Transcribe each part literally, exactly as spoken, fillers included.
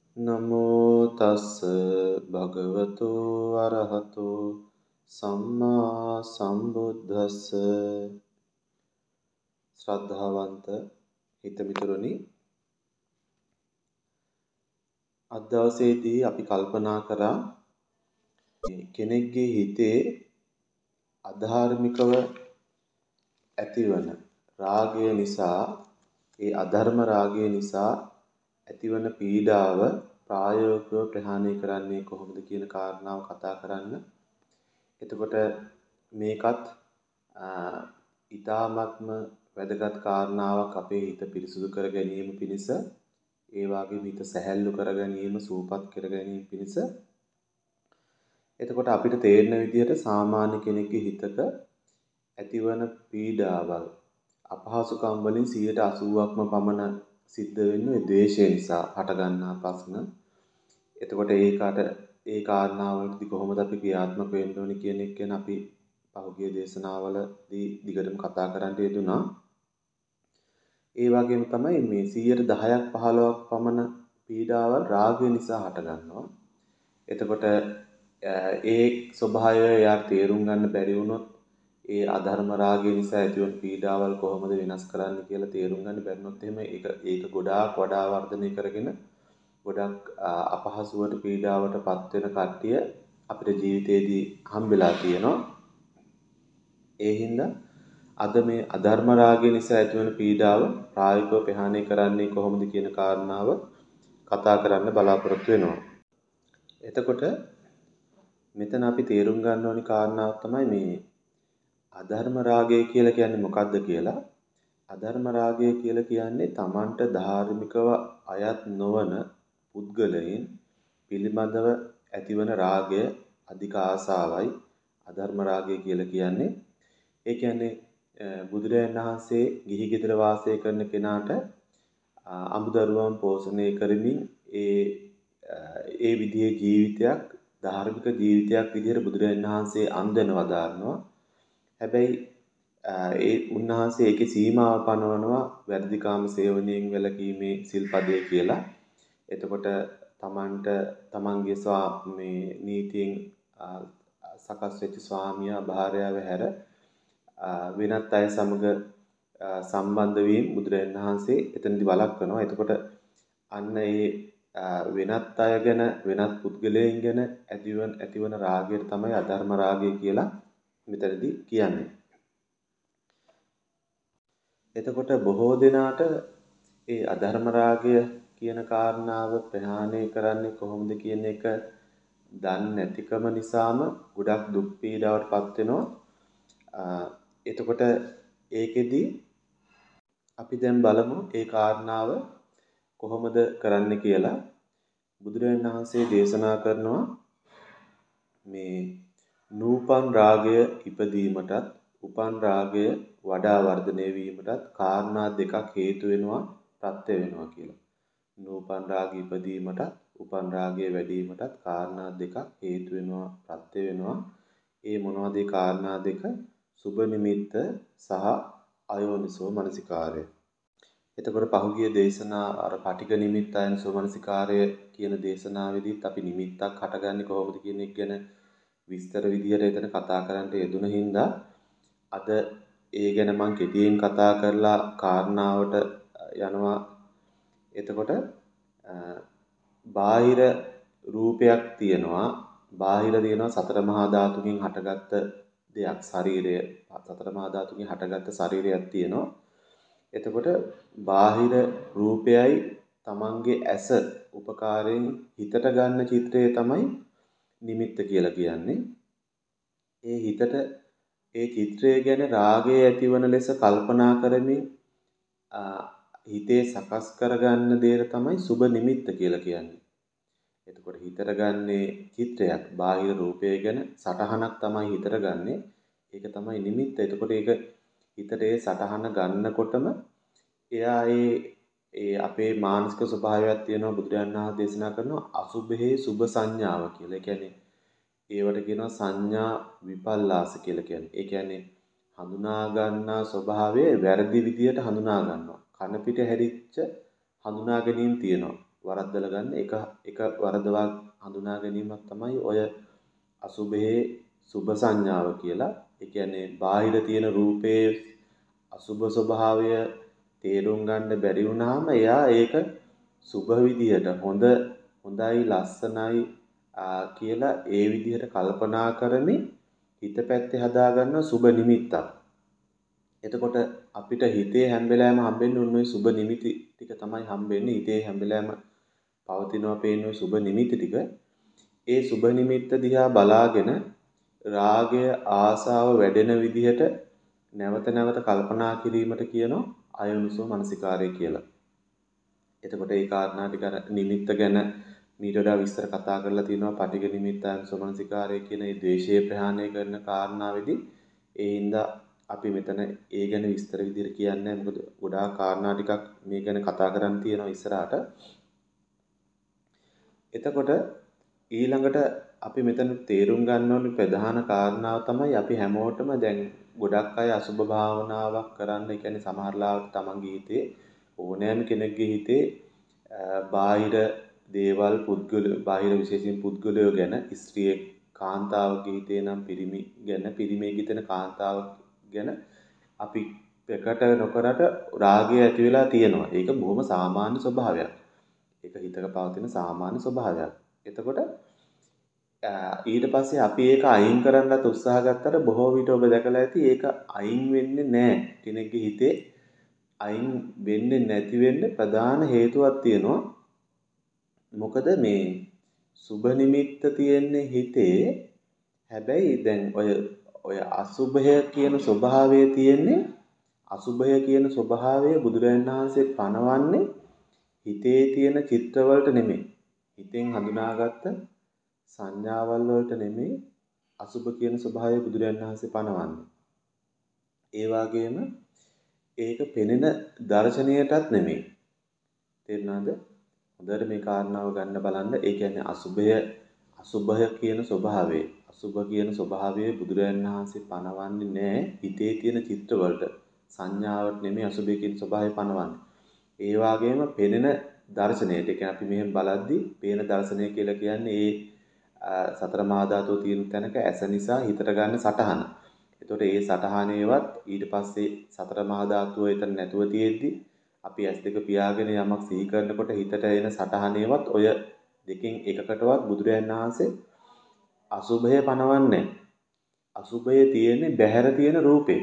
නමෝ තස්ස භගවතු අරහතු සම්මා සම්බුද්දස්ස. ශ්‍රද්ධාවන්ත හිතමිතුරනි, අද දවසේදී අපි කල්පනා කරා කෙනෙක්ගේ හිතේ අධාර්මිකව ඇතිවන රාගය නිසා, ඒ අධර්ම රාගය නිසා ඇතිවන පීඩාව ප්‍රායෝගිකව ප්‍රහාණය කරන්නේ කොහොමද කියන කාරණාව කතා කරන්න. එතකොට මේකත් ඊ타ත්ම වැදගත් කාරණාවක් අපේ හිත පිරිසුදු කර ගැනීම පිණිස, ඒ වගේම හිත සැහැල්ලු කර ගැනීම, සූපත් කර ගැනීම පිණිස. එතකොට අපිට තේරෙන විදිහට සාමාන්‍ය කෙනෙකුගේ හිතක ඇතිවන පීඩාවල්, අපහසුකම් වලින් සියයට අසූවක්ම පමණ සිද්ධ වෙන්නේ ද්වේෂය නිසා හටගන්නා ප්‍රශ්න. එතකොට ඒකට ඒ කාරණාවලදී කොහොමද අපි ක්‍රියාත්මක වෙන්න ඕනේ කියන එක ගැන අපි පහුගිය දේශනාවලදී දිගටම කතා කරන්න යෙදුනා. ඒ වගේම තමයි මේ සියයට දහයක් පහළොවක් පමණ පීඩාවල් රාගය නිසා හටගන්නවා. එතකොට ඒ ස්වභාවය යාර තේරුම් ගන්න බැරි වුණොත්, ඒ අධර්ම රාගය නිසා ඇතිවන පීඩාවල් කොහොමද වෙනස් කරන්න කියලා තේරුම් ගන්න බැරිනොත් එහෙම ඒක ඒක ගොඩාක් වඩා වර්ධනය කරගෙන ගොඩක් අපහසුවට පීඩාවට පත් වෙන කට්ටිය අපේ ජීවිතේදී හම්බෙලා තියෙනවා. ඒ හින්දා අද මේ අධර්ම රාගය නිසා ඇතිවන පීඩාව ප්‍රායෝගිකව ප්‍රහාණය කරන්නේ කොහොමද කියන කාරණාව කතා කරන්න බලාපොරොත්තු වෙනවා. එතකොට මෙතන අපි තේරුම් ගන්න ඕනි කාරණාව තමයි මේ අධර්ම රාගය කියලා කියන්නේ මොකක්ද කියලා. අධර්ම රාගය කියලා කියන්නේ Tamanට ධාර්මිකව අයත් නොවන පුද්ගලයන් පිළිබඳව ඇතිවන රාගය, අධික ආසාවයි අධර්ම රාගය කියලා කියන්නේ. ඒ කියන්නේ බුදුරජාණන් වහන්සේ ගිහි ගෙදර වාසය කරන කෙනාට අමුදරුවන් පෝෂණය කරමින් ඒ ඒ විදිහේ ජීවිතයක්, ධාර්මික ජීවිතයක් විදිහට බුදුරජාණන් වහන්සේ අන්දනවා දානවා. හැබැයි ඒ උන්වහන්සේ ඒකේ සීමාව පනවනවා වැරදිකාම සේවනයෙන් වැළකීමේ සිල්පදේ කියලා. එතකොට තමන්ට තමන්ගේ ස්වාමී නීතියෙන් සකස් වෙච්ච ස්වාමියා භාර්යාව හැර වෙනත් අය සමග සම්බන්ධ වීම බුදුරජාණන් වහන්සේ එතනදි වළක්වනවා. එතකොට අන්න ඒ වෙනත් අය ගැන, වෙනත් පුද්ගලයන් ගැන ඇතිවන ඇතිවන රාගයට තමයි අධර්ම රාගය කියලා මෙතනදී කියන්නේ. එතකොට බොහෝ දෙනාට ඒ අධර්ම රාගය කියන කාරණාව ප්‍රහාණය කරන්නේ කොහොමද කියන එක දන්නේ නැතිකම නිසාම ගොඩක් දුක් පීඩාවට පත් වෙනවා. එතකොට ඒකෙදි අපි දැන් බලමු ඒ කාරණාව කොහොමද කරන්න කියලා. බුදුරජාණන් වහන්සේ දේශනා කරනවා මේ නූපන් රාගය ඉපදීමටත් උපන් රාගය වඩා වර්ධනය වීමටත් කාරණා දෙකක් හේතු වෙනවා, ප්‍රත්‍ය වෙනවා කියලා. නූපන් රාගය ඉපදීමටත් උපන් රාගය වැඩි වීමටත් කාරණා දෙකක් හේතු වෙනවා, ප්‍රත්‍ය වෙනවා. ඒ මොනවද ඒ කාරණා දෙක? සුබ නිමිත්ත සහ අයෝනිසෝ මනසිකාරය. එතකොට පහුගිය දේශනා අර පටිඝ නිමිත්ත අයෝනිසෝ මනසිකාරය කියන දේශනාවේදීත් අපි නිමිත්තක් හටගන්නේ කොහොමද කියන එක ගැන විස්තර විදියට එතන කතා කරන්න යෙදුන හින්දා අද ඒ ගැන මම කෙටියෙන් කතා කරලා කාරණාවට යනවා. එතකොට බාහිර රූපයක් තියෙනවා, බාහිර තියෙනවා සතර මහා ධාතුකින් හටගත්ත දෙයක්, ශරීරය. සතර මහා ධාතුකින් හටගත්ත ශරීරයක් තියෙනවා. එතකොට බාහිර රූපයයි තමන්ගේ ඇස උපකාරයෙන් හිතට ගන්න චිත්‍රය තමයි නිමිත්ත කියලා කියන්නේ. ඒ හිතට ඒ චිත්‍රය ගැන රාගය ඇතිවන ලෙස කල්පනා කරමින් හිතේ සකස් කරගන්න දේ තමයි සුබ නිමිත්ත කියලා කියන්නේ. එතකොට හිතට ගන්නේ චිත්‍රයක්, බාහිර රූපය ගැන සටහනක් තමයි හිතට ගන්නෙ. ඒක තමයි නිමිත්ත. එතකොට ඒක හිතට ඒ සටහන ගන්නකොටම එයා ඒ ඒ අපේ මානසික ස්වභාවයක් තියෙනවා. බුදුරජාණන් වහන්සේ දේශනා කරනවා අසුභේ සුභ සංඥාව කියලා. ඒ කියන්නේ ඒවට කියනවා සංඥා විපල්ලාස කියලා කියන්නේ. ඒ කියන්නේ හඳුනා ගන්නා ස්වභාවය වැරදි විදියට හඳුනා ගන්නවා. කන පිට හැරිච්ච හඳුනා ගැනීම තියෙනවා. වරද්දලා ගන්න එක එක වරදවා හඳුනා ගැනීමක් තමයි ඔය අසුභයේ සුභ සංඥාව කියලා. ඒ කියන්නේ බාහිර තියෙන රූපේ අසුභ ස්වභාවය තේරුම් ගන්න බැරි වුණාම එයා ඒක සුභ විදිහට හොඳ හොඳයි ලස්සනයි කියලා ඒ විදිහට කල්පනා කරමින් හිත පැත්තේ හදාගන්න සුභ නිමිත්තක්. එතකොට අපිට හිතේ හැම වෙලාවෙම හම්බෙන්නේ උන් ওই සුබ නිමිති ටික තමයි හම්බෙන්නේ. හිතේ හැම වෙලාවෙම පවතිනවා පේන ওই සුබ නිමිති ටික. ඒ සුබ නිමිත්ත දිහා බලාගෙන රාගය ආසාව වැඩෙන විදිහට නැවත නැවත කල්පනා කිරීමට කියනවා අයෝනිසෝ මනසිකාරය කියලා. එතකොට ඒ කාරණා ටික නිමිත්ත ගැන මීට වඩා විස්තර කතා කරලා තියෙනවා පටිඝ නිමිත්ත අයෝනිසෝ මනසිකාරය කියන මේ ද්වේෂය ප්‍රහාණය කරන කාරණාවේදී. ඒ හින්දා අපි මෙතන ඒ ගැන විස්තර විදිහට කියන්නේ මොකද ගොඩාක් කාරණා ටිකක් මේ ගැන කතා කරන්න තියෙනවා ඉස්සරහට. එතකොට ඊළඟට අපි මෙතන තේරුම් ගන්න ඕනේ ප්‍රධාන කාරණාව තමයි අපි හැමෝටම දැන් ගොඩක් අය අසුභ භාවනාවක් කරන්න, ඒ කියන්නේ සමහරලාවට තමන්ගේ හිතේ ඕනෑම කෙනෙක්ගේ හිතේ බාහිර දේවල් පුද්ගල බාහිර විශේෂයෙන් පුද්ගලයෝ ගැන ස්ත්‍රියෙක් කාන්තාවගේ හිතේ නම් පිරිමි ගැන පිරිමිගේ හිතේ කාන්තාවක් ගැන අපි ප්‍රකට නොකරට රාගය ඇති වෙලා තියෙනවා. ඒක බොහොම සාමාන්‍ය ස්වභාවයක්. ඒක හිතක පවතින සාමාන්‍ය ස්වභාවයක්. එතකොට ඊට පස්සේ අපි ඒක අයින් කරන්නත් උත්සාහ ගත්තට බොහෝ විට ඔබ දැකලා ඇති ඒක අයින් වෙන්නේ නැහැ. කෙනෙක්ගේ හිතේ අයින් වෙන්නේ නැති වෙන්න ප්‍රධාන හේතුවක් තියෙනවා. මොකද මේ සුබ නිමිත්ත තියෙන්නේ හිතේ. හැබැයි දැන් ඔය ඔය අසුභය කියන ස්වභාවය තියෙන්නේ අසුභය කියන ස්වභාවය බුදුරජාණන් වහන්සේ පනවන්නේ හිතේ තියෙන චිත්‍රවලට නෙමෙයි. හිතෙන් හඳුනාගත්ත සංඥාවල් වලට නෙමෙයි අසුභ කියන ස්වභාවය බුදුරජාණන් වහන්සේ පනවන්නේ. ඒ වගේම ඒක පෙනෙන දර්ශනයටත් නෙමෙයි. තේරුණාද? හොඳට මේ කාරණාව ගන්න බලන්න. ඒ කියන්නේ අසුභය අසුභය කියන ස්වභාවය අසුභ කියන ස්වභාවය බුදුරජාණන් වහන්සේ පනවන්නේ නැහැ හිතේ තියෙන චිත්‍ර වලට. සංඥාවට නෙමෙයි අසුභය කියන ස්වභාවය පනවන්නේ. ඒ වගේම පෙනෙන දර්ශනයට. ඒ කියන්නේ අපි මෙහෙම බලද්දී පේන දර්ශනය කියලා කියන්නේ ඒ සතර මහා ධාතුව තියෙන තැනක ඇස නිසා හිතට ගන්න සටහන. එතකොට ඒ සටහනේවත් ඊට පස්සේ සතර මහා ධාතුව එතන නැතුව තියෙද්දි අපි ඇස් දෙක පියාගෙන යමක් සිහි කරනකොට හිතට එන සටහනේවත් ඔය දෙකෙන් එකකටවත් බුදුරජාණන් වහන්සේ අසුභය පනවන්නේ. අසුභය තියෙන්නේ බැහැර තියෙන රූපේ.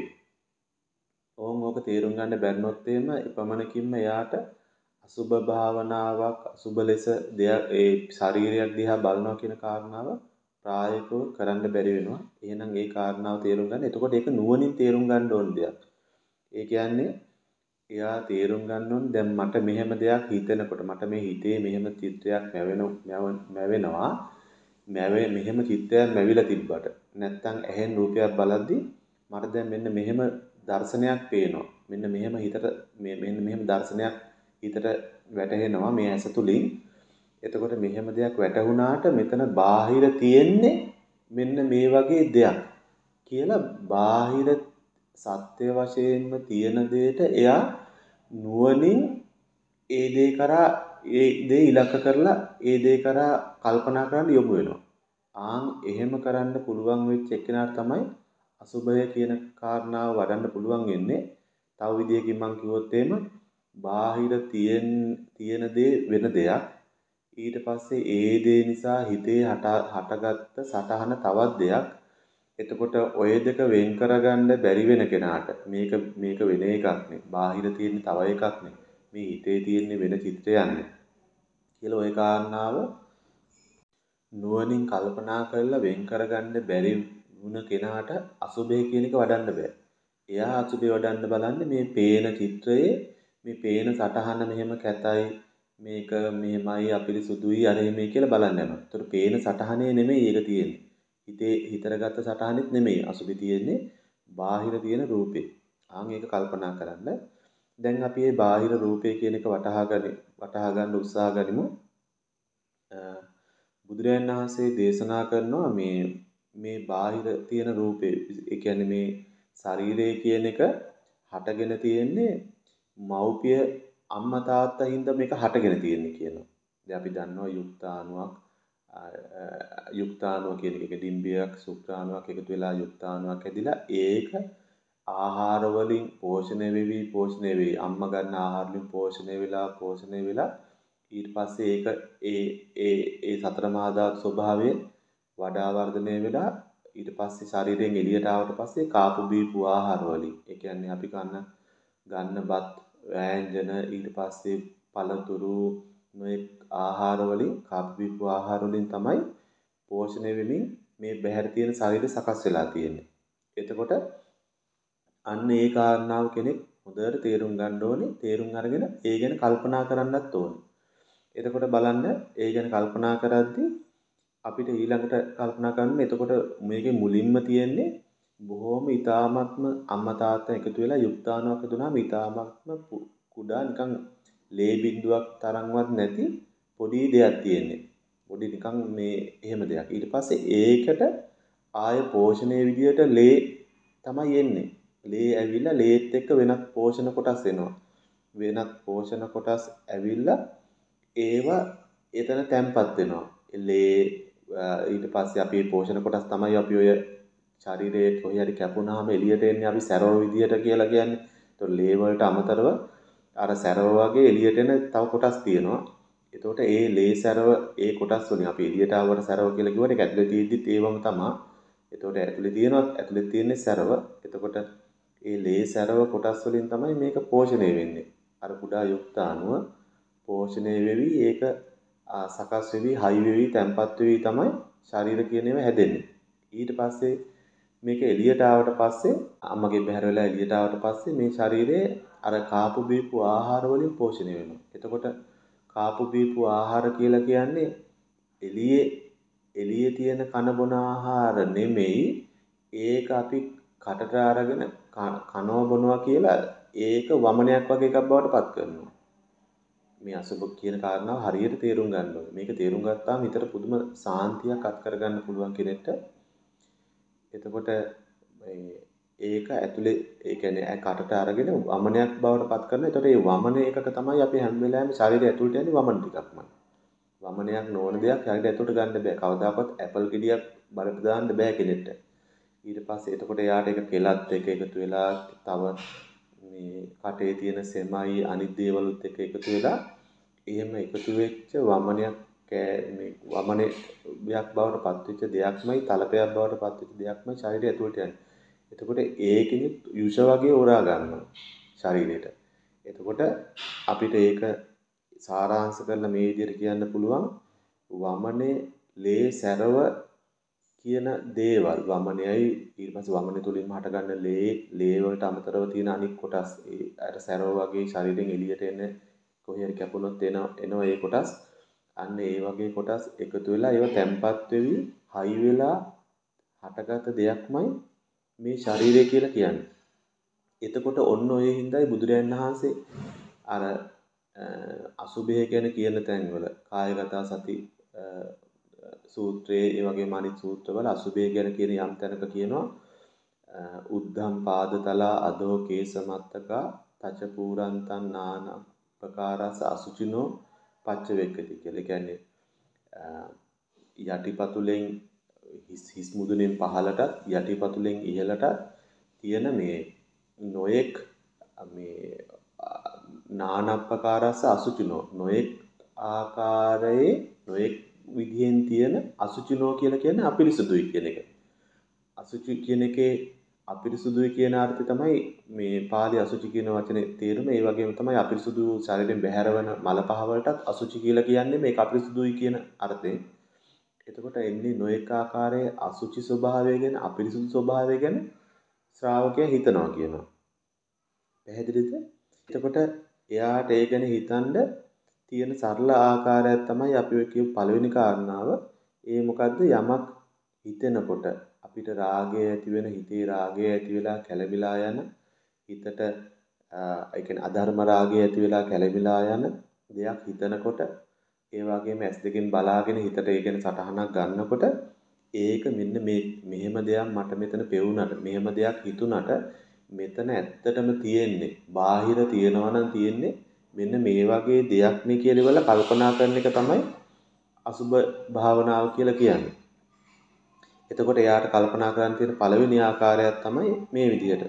ඕම් ඕක තේරුම් ගන්න බැරිනොත් එහෙම එපමණකින්ම එයාට අසුභ භාවනාවක් අසුභ ලෙස දෙයක් ඒ ශරීරයක් දිහා බලනවා කියන කාරණාව ප්‍රායෝගිකව කරන්න බැරි වෙනවා. එහෙනම් ඒ කාරණාව තේරුම් ගන්න. එතකොට ඒක නුවණින් තේරුම් ගන්න ඕන දෙයක්. ඒ කියන්නේ එයා තේරුම් ගන්න ඕනේ දැන් මට මෙහෙම දෙයක් හිතෙනකොට මට මේ හිතේ මෙහෙම චිත්‍රයක් මැවෙනවා. මැවේ මෙහෙම චිත්‍රයක් මැවිලා තිබ්බට නැත්තම් ඇහෙන් රූපයක් බලද්දී මට දැන් මෙන්න මෙහෙම දර්ශනයක් පේනවා. මෙන්න මෙහෙම හිතට මේ මෙන්න මෙහෙම දර්ශනයක් හිතට වැටහෙනවා මේ ඇස තුලින්. එතකොට මෙහෙම දෙයක් වැටහුණාට මෙතන බාහිර තියෙන්නේ මෙන්න මේ වගේ දෙයක් කියලා බාහිර සත්‍ය වශයෙන්ම තියෙන දෙයට එයා නුවණින් ඒ දේ කරා ඒ දේ ඉලක්ක කරලා ඒ දේ කරා කල්පනා කරන්න යොමු වෙනවා. ආන් එහෙම කරන්න පුළුවන් වෙච්ච එක්කෙනාට තමයි අසුභය කියන කාරණාව වඩන්න පුළුවන් වෙන්නේ. තව විදියකින් මම කිව්වොත් එහෙම බාහිර තියෙන තියෙන දේ වෙන දෙයක්. ඊට පස්සේ ඒ දේ නිසා හිතේ හටගත්ත සටහන තවත් දෙයක්. එතකොට ඔය දෙක වෙන් කරගන්න බැරි වෙන කෙනාට මේක මේක වෙන එකක් නේ. බාහිර තියෙන තව එකක් නේ. මේ හිතේ තියෙන වෙන චිත්‍රයක් නේ. කියලා ওই කාරණාව නුවණින් කල්පනා කරලා වෙන් කරගන්න බැරි වුණ කෙනාට අසුභය කියන එක වඩන්න බෑ. එයා අසුභය වඩන්න බලන්නේ මේ පේන චිත්‍රයේ මේ පේන සටහන මෙහෙම කැතයි මේක මෙහෙමයි අපිරිසුදුයි අර එහෙමයි කියලා බලන්න යනවා. ඒතර පේන සටහනේ නෙමෙයි ඒක තියෙන්නේ. හිතේ හිතර ගත්ත සටහනෙත් නෙමෙයි අසුභය තියෙන්නේ බාහිර තියෙන රූපේ. ආන් ඒක කල්පනා කරන්න. දැන් අපි මේ බාහිර රූපය කියන එක වටහා ගනි වටහා ගන්න උත්සාහ ගනිමු. බුදුරජාණන් වහන්සේ දේශනා කරනවා මේ මේ බාහිර තියෙන රූපේ ඒ කියන්නේ මේ ශරීරය කියන එක හටගෙන තියෙන්නේ මෞපිය අම්මා තාත්තා හින්දා මේක හටගෙන තියෙන්නේ කියනවා. දැන් අපි දන්නවා යුක්තාණුවක් යුක්තාණුව කියන එක ඩිම්බියක් සුක්‍රාණුවක් එකතු වෙලා යුක්තාණුවක් හැදිලා ඒක ආහාර වලින් පෝෂණය වෙවි පෝෂණය වෙවි අම්මා ගන්න ආහාර වලින් පෝෂණය වෙලා පෝෂණය වෙලා ඊට පස්සේ ඒක ඒ ඒ ඒ සතර මහා ධාතු ස්වභාවයෙන් වඩා වර්ධනය වෙලා ඊට පස්සේ ශරීරයෙන් එළියට ආවට පස්සේ කාපු බීපු ආහාර වලින් ඒ කියන්නේ අපි කන්න ගන්න බත් වෑංජන ඊට පස්සේ පළතුරු මේ ආහාර වලින් කාපු බීපු ආහාර වලින් තමයි පෝෂණය වෙමින් මේ බහැර තියෙන ශරීරය සකස් වෙලා තියෙන්නේ. එතකොට අන්න ඒ කාරණාව කෙනෙක් හොඳට තේරුම් ගන්න ඕනේ. තේරුම් අරගෙන ඒ ගැන කල්පනා කරන්නත් ඕනේ. එතකොට බලන්න ඒ ගැන කල්පනා කරද්දී අපිට ඊළඟට කල්පනා කරන්න එතකොට මේකේ මුලින්ම තියෙන්නේ බොහොම ඊ타ත්ම අම්මා තාත්තා එකතු වෙලා යුක්තාණුවක් හදුනාම ඊ타ත්ම කුඩා නිකන් ලේ බිඳුවක් තරම්වත් නැති පොඩි දෙයක් තියෙන්නේ. පොඩි නිකන් මේ එහෙම දෙයක්. ඊට පස්සේ ඒකට ආය පෝෂණයේ විදියට ලේ තමයි එන්නේ. ලේ ඇවිල්ලා ලේත් එක්ක වෙනත් පෝෂණ කොටස් එනවා. වෙනත් පෝෂණ කොටස් ඇවිල්ලා ඒවා එතන තැම්පත් වෙනවා. ලේ ඊට පස්සේ අපි පෝෂණ කොටස් තමයි අපි ඔය ශරීරයේ කොහේ හරි කැපුණාම එළියට එන්නේ අපි සැරව විදියට කියලා කියන්නේ. ඒතකොට ලේ වලට අමතරව අර සැරව වගේ එළියට එන තව කොටස් තියෙනවා. එතකොට ඒ ලේ සැරව ඒ කොටස් වලින් අපි එළියට ආවට සැරව කියලා කිව්වට ඒක ඇතුලේ තියෙද්දිත් ඒවම තමයි. එතකොට ඇතුලේ තියෙනවා ඇතුලේ තියෙන්නේ සැරව. එතකොට ඒ ලේ සැරව කොටස් වලින් තමයි මේක පෝෂණය වෙන්නේ. අර කුඩා යුක්තාණුව පෝෂණය වෙවි ඒක සකස් වෙවි හයි වෙවි තැම්පත් වෙවි තමයි ශරීර කියන ඒවා හැදෙන්නේ. ඊට පස්සේ මේක එළියට ආවට පස්සේ අම්මගේ බහැර වෙලා එළියට ආවට පස්සේ මේ ශරීරයේ අර කාපු බීපු ආහාර වලින් පෝෂණය වෙනවා. එතකොට කාපු බීපු ආහාර කියලා කියන්නේ එළියේ එළියේ තියෙන කන බොන ආහාර නෙමෙයි. ඒක අපි කටට අරගෙන කනවා බොනවා කියලා ඒක වමනයක් වගේ එකක් බවට පත් කරනවා. මේ අසුබ කියන කාරණාව හරියට තේරුම් ගන්න ඕනේ. මේක තේරුම් ගත්තාම හිතට පුදුම සාන්තියක් අත් කරගන්න පුළුවන් කෙනෙක්ට. එතකොට ඒක ඇතුලේ ඒ කියන්නේ කටට අරගෙන වමනයක් බවට පත් කරනවා. එතකොට මේ වමන එකක තමයි අපි හැම වෙලාවෙම ශරීරය ඇතුළට යන්නේ වමන ටිකක්මයි. වමනයක් නොවන දෙයක් ශරීරය ඇතුළට ගන්න බෑ. කවදාකවත් ඇපල් ගෙඩියක් බලට දාන්න බෑ කෙනෙක්ට. ඊට පස්සේ එතකොට එයාට ඒක කෙලත් එක එකතු වෙලා තව මේ කටේ තියෙන සෙමයි අනිත් දේවලුත් එක්ක එකතු වෙලා එහෙම එකතු වෙච්ච වමනයක් මේ වමනයක් බවට පත් වෙච්ච දෙයක්මයි තලපයක් බවට පත් වෙච්ච දෙයක්මයි ශරීරය ඇතුළට යන්නේ. එතකොට ඒකෙනි යුෂ වගේ උරා ගන්නවා ශරීරයට. එතකොට අපිට ඒක සාරාංශ කරලා මේ විදිහට කියන්න පුළුවන් වමනේ ලේ සැරව කියන දේවල් වමනයයි ඊට පස්සේ වමනේ තුලින්ම හටගන්න ලේ ලේ වලට අමතරව තියෙන අනික් කොටස් ඒ අර සැරව වගේ ශරීරයෙන් එළියට එන කොහේ හරි කැපුණොත් එන එනවා ඒ කොටස් අන්න ඒ වගේ කොටස් එකතු වෙලා ඒව තැම්පත් වෙවි හයි වෙලා හටගත් දෙයක්මයි මේ ශරීරය කියලා කියන්නේ. එතකොට ඔන්න ඔය හිඳයි බුදුරයන් වහන්සේ අර අසුභය ගැන කියන තැන්වල කායගත සති සූත්‍රයේ ඒ වගේම අනිත් සූත්‍රවල අසුභය ගැන කියන යම් තැනක කියනවා උද්ධම් පාදතලා අදෝ කේසමත්තකා තච පූරන්තං නාන ප්‍රකාරස අසුචිනෝ පච්ච වෙක්කති කියලා. කියන්නේ යටිපතුලෙන් හිස් හිස් මුදුනෙන් පහළට යටිපතුලෙන් ඉහළට තියෙන මේ නොයෙක් මේ නානප්පකාරස අසුචිනෝ නොයෙක් ආකාරයේ නොයෙක් විදිහෙන් තියෙන අසුචිනෝ කියලා කියන්නේ අපිරිසුදුයි කියන එක. අසුචි කියන එකේ අපිරිසුදුයි කියන අර්ථය තමයි මේ පාලි අසුචි කියන වචනේ තේරුම. ඒ වගේම තමයි අපිරිසුදු ශරීරයෙන් බැහැරවන මල පහ වලටත් අසුචි කියලා කියන්නේ මේක අපිරිසුදුයි කියන අර්ථයෙන්. එතකොට එන්නේ නොඑක ආකාරයේ අසුචි ස්වභාවය ගැන අපිරිසුදු ස්වභාවය ගැන ශ්‍රාවකයා හිතනවා කියනවා. පැහැදිලිද? එතකොට එයාට ඒ ගැන හිතනද තියෙන සරල ආකාරයක් තමයි අපි ඔය කියපු පළවෙනි කාරණාව. ඒ මොකද්ද? යමක් හිතෙනකොට අපිට රාගය ඇති වෙන හිතේ රාගය ඇති වෙලා කැළඹිලා යන හිතට ඒ කියන්නේ අධර්ම රාගය ඇති වෙලා කැළඹිලා යන දෙයක් හිතනකොට ඒ වගේම ඇස් දෙකෙන් බලාගෙන හිතට ඒ කියන සටහනක් ගන්නකොට ඒක මෙන්න මේ මෙහෙම දෙයක් මට මෙතන පෙවුනට මෙහෙම දෙයක් හිතුනට මෙතන ඇත්තටම තියෙන්නේ බාහිර තියනවා නම් තියෙන්නේ මෙන්න මේ වගේ දෙයක් නේ කියලා ඉවල කල්පනා කරන එක තමයි අසුබ භාවනාව කියලා කියන්නේ. එතකොට එයාට කල්පනා කරන්න තියෙන පළවෙනි ආකාරයක් තමයි මේ විදිහට.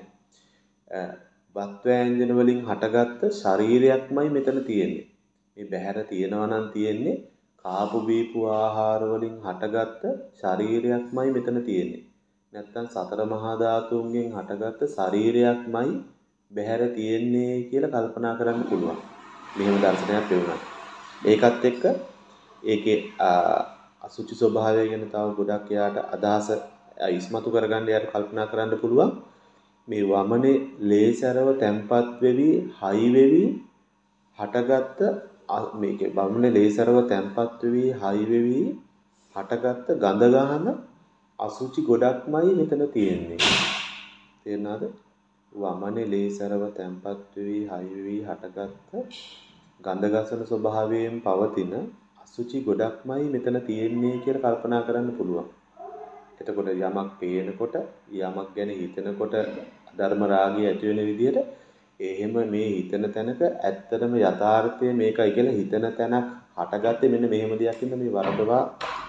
බත් වෑංජන වලින් හටගත්ත ශරීරයක්මයි මෙතන තියෙන්නේ. මේ බහැර තියෙනවා නම් තියෙන්නේ කාපු බීපු ආහාර වලින් හටගත්ත ශරීරයක්මයි මෙතන තියෙන්නේ. නැත්තම් සතර මහා ධාතුන්ගෙන් හටගත්ත ශරීරයක්මයි බහැර තියෙන්නේ කියලා කල්පනා කරන්න පුළුවන්. මෙහෙම දර්ශනයක් ලැබුණා. ඒකත් එක්ක ඒකේ අසුචි ස්වභාවය ගැන තව ගොඩක් එයාට අදහස ඉස්මතු කරගන්න එයාට කල්පනා කරන්න පුළුවන්. මේ වමනේ ලේසරව තැම්පත් වෙවි හයි වෙවි හටගත්ත මේකේ වමනේ ලේසරව තැම්පත් වෙවි හයි වෙවි හටගත්ත ගඳ ගහන අසුචි ගොඩක්මයි මෙතන තියෙන්නේ. තේරුණාද? වමනේ ලේසරව තැම්පත් වෙවි හයි වෙවි හටගත්ත ගඳ ගසන ස්වභාවයෙන් පවතින අසුචි ගොඩක්මයි මෙතන තියෙන්නේ කියලා කල්පනා කරන්න පුළුවන්. එතකොට යමක් පේනකොට යමක් ගැන හිතනකොට ධර්ම රාගය ඇති වෙන විදිහට එහෙම මේ හිතන තැනක ඇත්තටම යථාර්ථය මේකයි කියලා හිතන තැනක් හටගත්තේ මෙන්න මෙහෙම දෙයක් ඉන්න මේ වරදවා.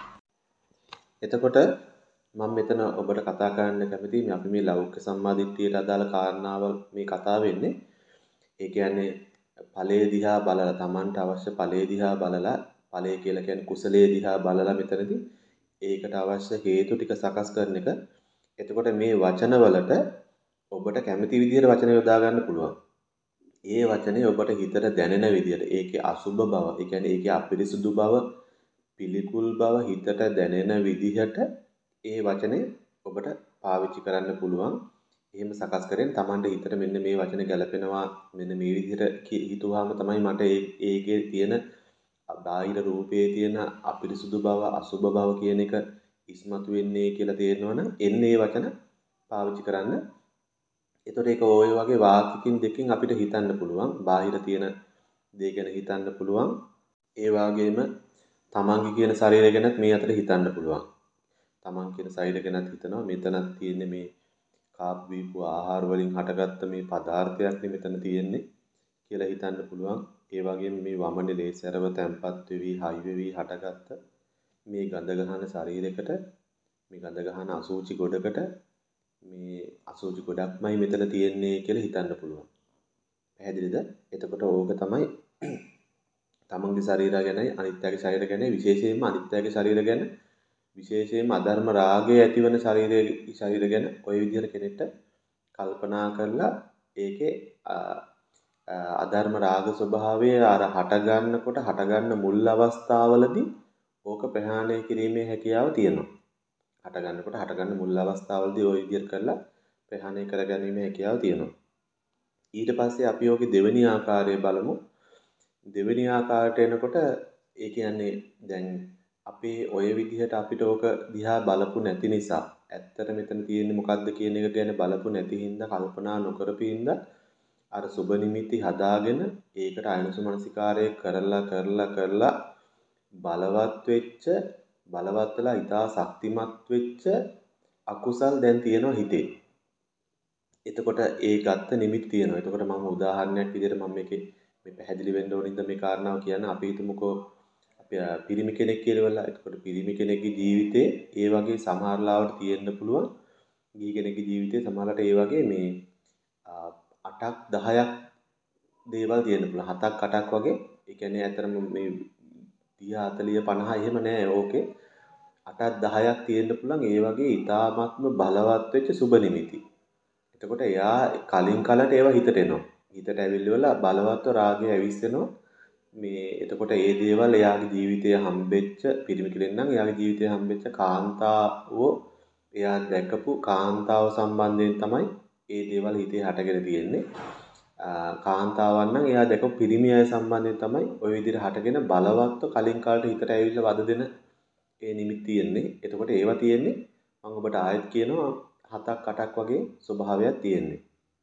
එතකොට මම මෙතන ඔබට කතා කරන්න කැමතියි මේ අපි මේ ලෞකික සම්මාදිට්ඨියට අදාළ කාරණාවල් මේ කතා වෙන්නේ. ඒ කියන්නේ ඵලයේ දිහා බලලා Tamanට අවශ්‍ය ඵලයේ දිහා බලලා ඵලය කියලා කියන්නේ කුසලයේ දිහා බලලා මෙතනදී ඒකට අවශ්‍ය හේතු ටික සකස් කරන එක. එතකොට මේ වචන වලට ඔබට කැමති විදිහට වචන යොදා ගන්න පුළුවන්. ඒ වචනේ ඔබට හිතට දැනෙන විදිහට ඒකේ අසුබ බව, ඒ කියන්නේ ඒකේ අපිරිසුදු බව, පිළිකුල් බව හිතට දැනෙන විදිහට ඒ වචනේ ඔබට පාවිච්චි කරන්න පුළුවන්. එහෙම සකස් කරගෙන Tamanට හිතට මෙන්න මේ වචනේ ගැලපෙනවා මෙන්න මේ විදිහට හිතුවාම තමයි මට ඒකේ තියෙන බාහිර රූපයේ තියෙන අපිරිසුදු බව, අසුබ බව කියන එක ඉස්මතු වෙන්නේ කියලා තේරෙනවනම් එන්නේ මේ වචන පාවිච්චි කරන්න. එතකොට ඒක ඔය වගේ වාක්‍යකින් දෙකකින් අපිට හිතන්න පුළුවන්. බාහිර තියෙන දේ ගැන හිතන්න පුළුවන්. ඒ වගේම තමන්ගේ කියන ශරීරය ගැනත් මේ අතර හිතන්න පුළුවන්. තමන් කියන ශරීරය ගැනත් හිතනවා මෙතනක් තියෙන්නේ මේ කාපු බීපු ආහාර වලින් හටගත්ත මේ පදාර්ථයක් නේ මෙතන තියෙන්නේ කියලා හිතන්න පුළුවන්. ඒ වගේම මේ වමනේ ලේසරව තැම්පත් වෙවි හයි වෙවි හටගත්ත මේ ගඳ ගහන ශරීරයකට මේ ගඳ ගහන අසූචි ගොඩකට මේ අසූචි ගොඩක්මයි මෙතන තියෙන්නේ කියලා හිතන්න පුළුවන්. පැහැදිලිද? එතකොට ඕක තමයි තමන්ගේ ශරීරය ගැනයි අනිත්‍යගේ ශරීරය ගැනයි විශේෂයෙන්ම අනිත්‍යගේ ශරීරය ගැන විශේෂයෙන්ම අධර්ම රාගය ඇතිවන ශරීරයේ ශරීරය ගැන ওই විදිහට කෙනෙක්ට කල්පනා කරලා ඒකේ අධර්ම රාග ස්වභාවය අර හට ගන්නකොට හට ගන්න මුල් අවස්ථාවවලදී ඕක ප්‍රහාණය කිරීමේ හැකියාව තියෙනවා. හට ගන්නකොට හට ගන්න මුල් අවස්ථාවවලදී ওই විදිහට කරලා ප්‍රහාණය කරගැනීමේ හැකියාව තියෙනවා. ඊට පස්සේ අපි ඕකේ දෙවෙනි ආකාරය බලමු. දෙවෙනි ආකාරයට එනකොට ඒ කියන්නේ දැන් අපේ ඔය විදිහට අපිට ඕක දිහා බලපු නැති නිසා ඇත්තට මෙතන තියෙන්නේ මොකද්ද කියන එක ගැන බලපු නැති හින්දා කල්පනා නොකරපු හින්දා අර සුබ නිමිති හදාගෙන ඒකට අයනසුමනසිකාරය කරලා කරලා කරලා බලවත් වෙච්ච බලවත් වෙලා ඊටා ශක්තිමත් වෙච්ච අකුසල් දැන් තියෙනවා හිතේ. එතකොට ඒ ගත්ත නිමිති තියෙනවා. එතකොට මම උදාහරණයක් විදිහට මම මේකේ මේ පැහැදිලි වෙන්න ඕනින්ද මේ කාරණාව කියන්න. අපි හිතමුකෝ අපි පිරිමි කෙනෙක් කියලා. එතකොට පිරිමි කෙනෙක්ගේ ජීවිතේ ඒ වගේ සමහර ලාවට තියෙන්න පුළුවන්. ගිහි කෙනෙක්ගේ ජීවිතේ සමහරකට ඒ වගේ මේ අටක් දහයක් දේවල් තියෙන්න පුළුවන්. හතක් අටක් වගේ. ඒ කියන්නේ ඇත්තටම මේ තිහ හතලිහ පනහ එහෙම නෑ ඕකේ. අටක් දහයක් තියෙන්න පුළුවන්. ඒ වගේ ඊ타ත්ම බලවත් වෙච්ච සුබ නිමිති. එතකොට එයා කලින් කලට ඒවා හිතට එනවා. හිතට ඇවිල්ලා බලවත්ව රාගය ඇවිස්සෙනවා. මේ එතකොට ඒ දේවල් එයාගේ ජීවිතයේ හම්බෙච්ච පිරිමි කෙනෙක් නම් එයාගේ ජීවිතයේ හම්බෙච්ච කාන්තාවෝ එයා දැකපු කාන්තාව සම්බන්ධයෙන් තමයි ඒ දේවල් හිතේ හටගෙන තියෙන්නේ. කාන්තාවන් නම් එයා දැකපු පිරිමි අය සම්බන්ධයෙන් තමයි ওই විදිහට හටගෙන බලවත්ව කලින් කාලට හිතට ඇවිල්ලා වද දෙන ඒ නිමිති තියෙන්නේ. එතකොට ඒවා තියෙන්නේ මම ඔබට ආයෙත් කියනවා හතක් අටක් වගේ ස්වභාවයක් තියෙන්නේ.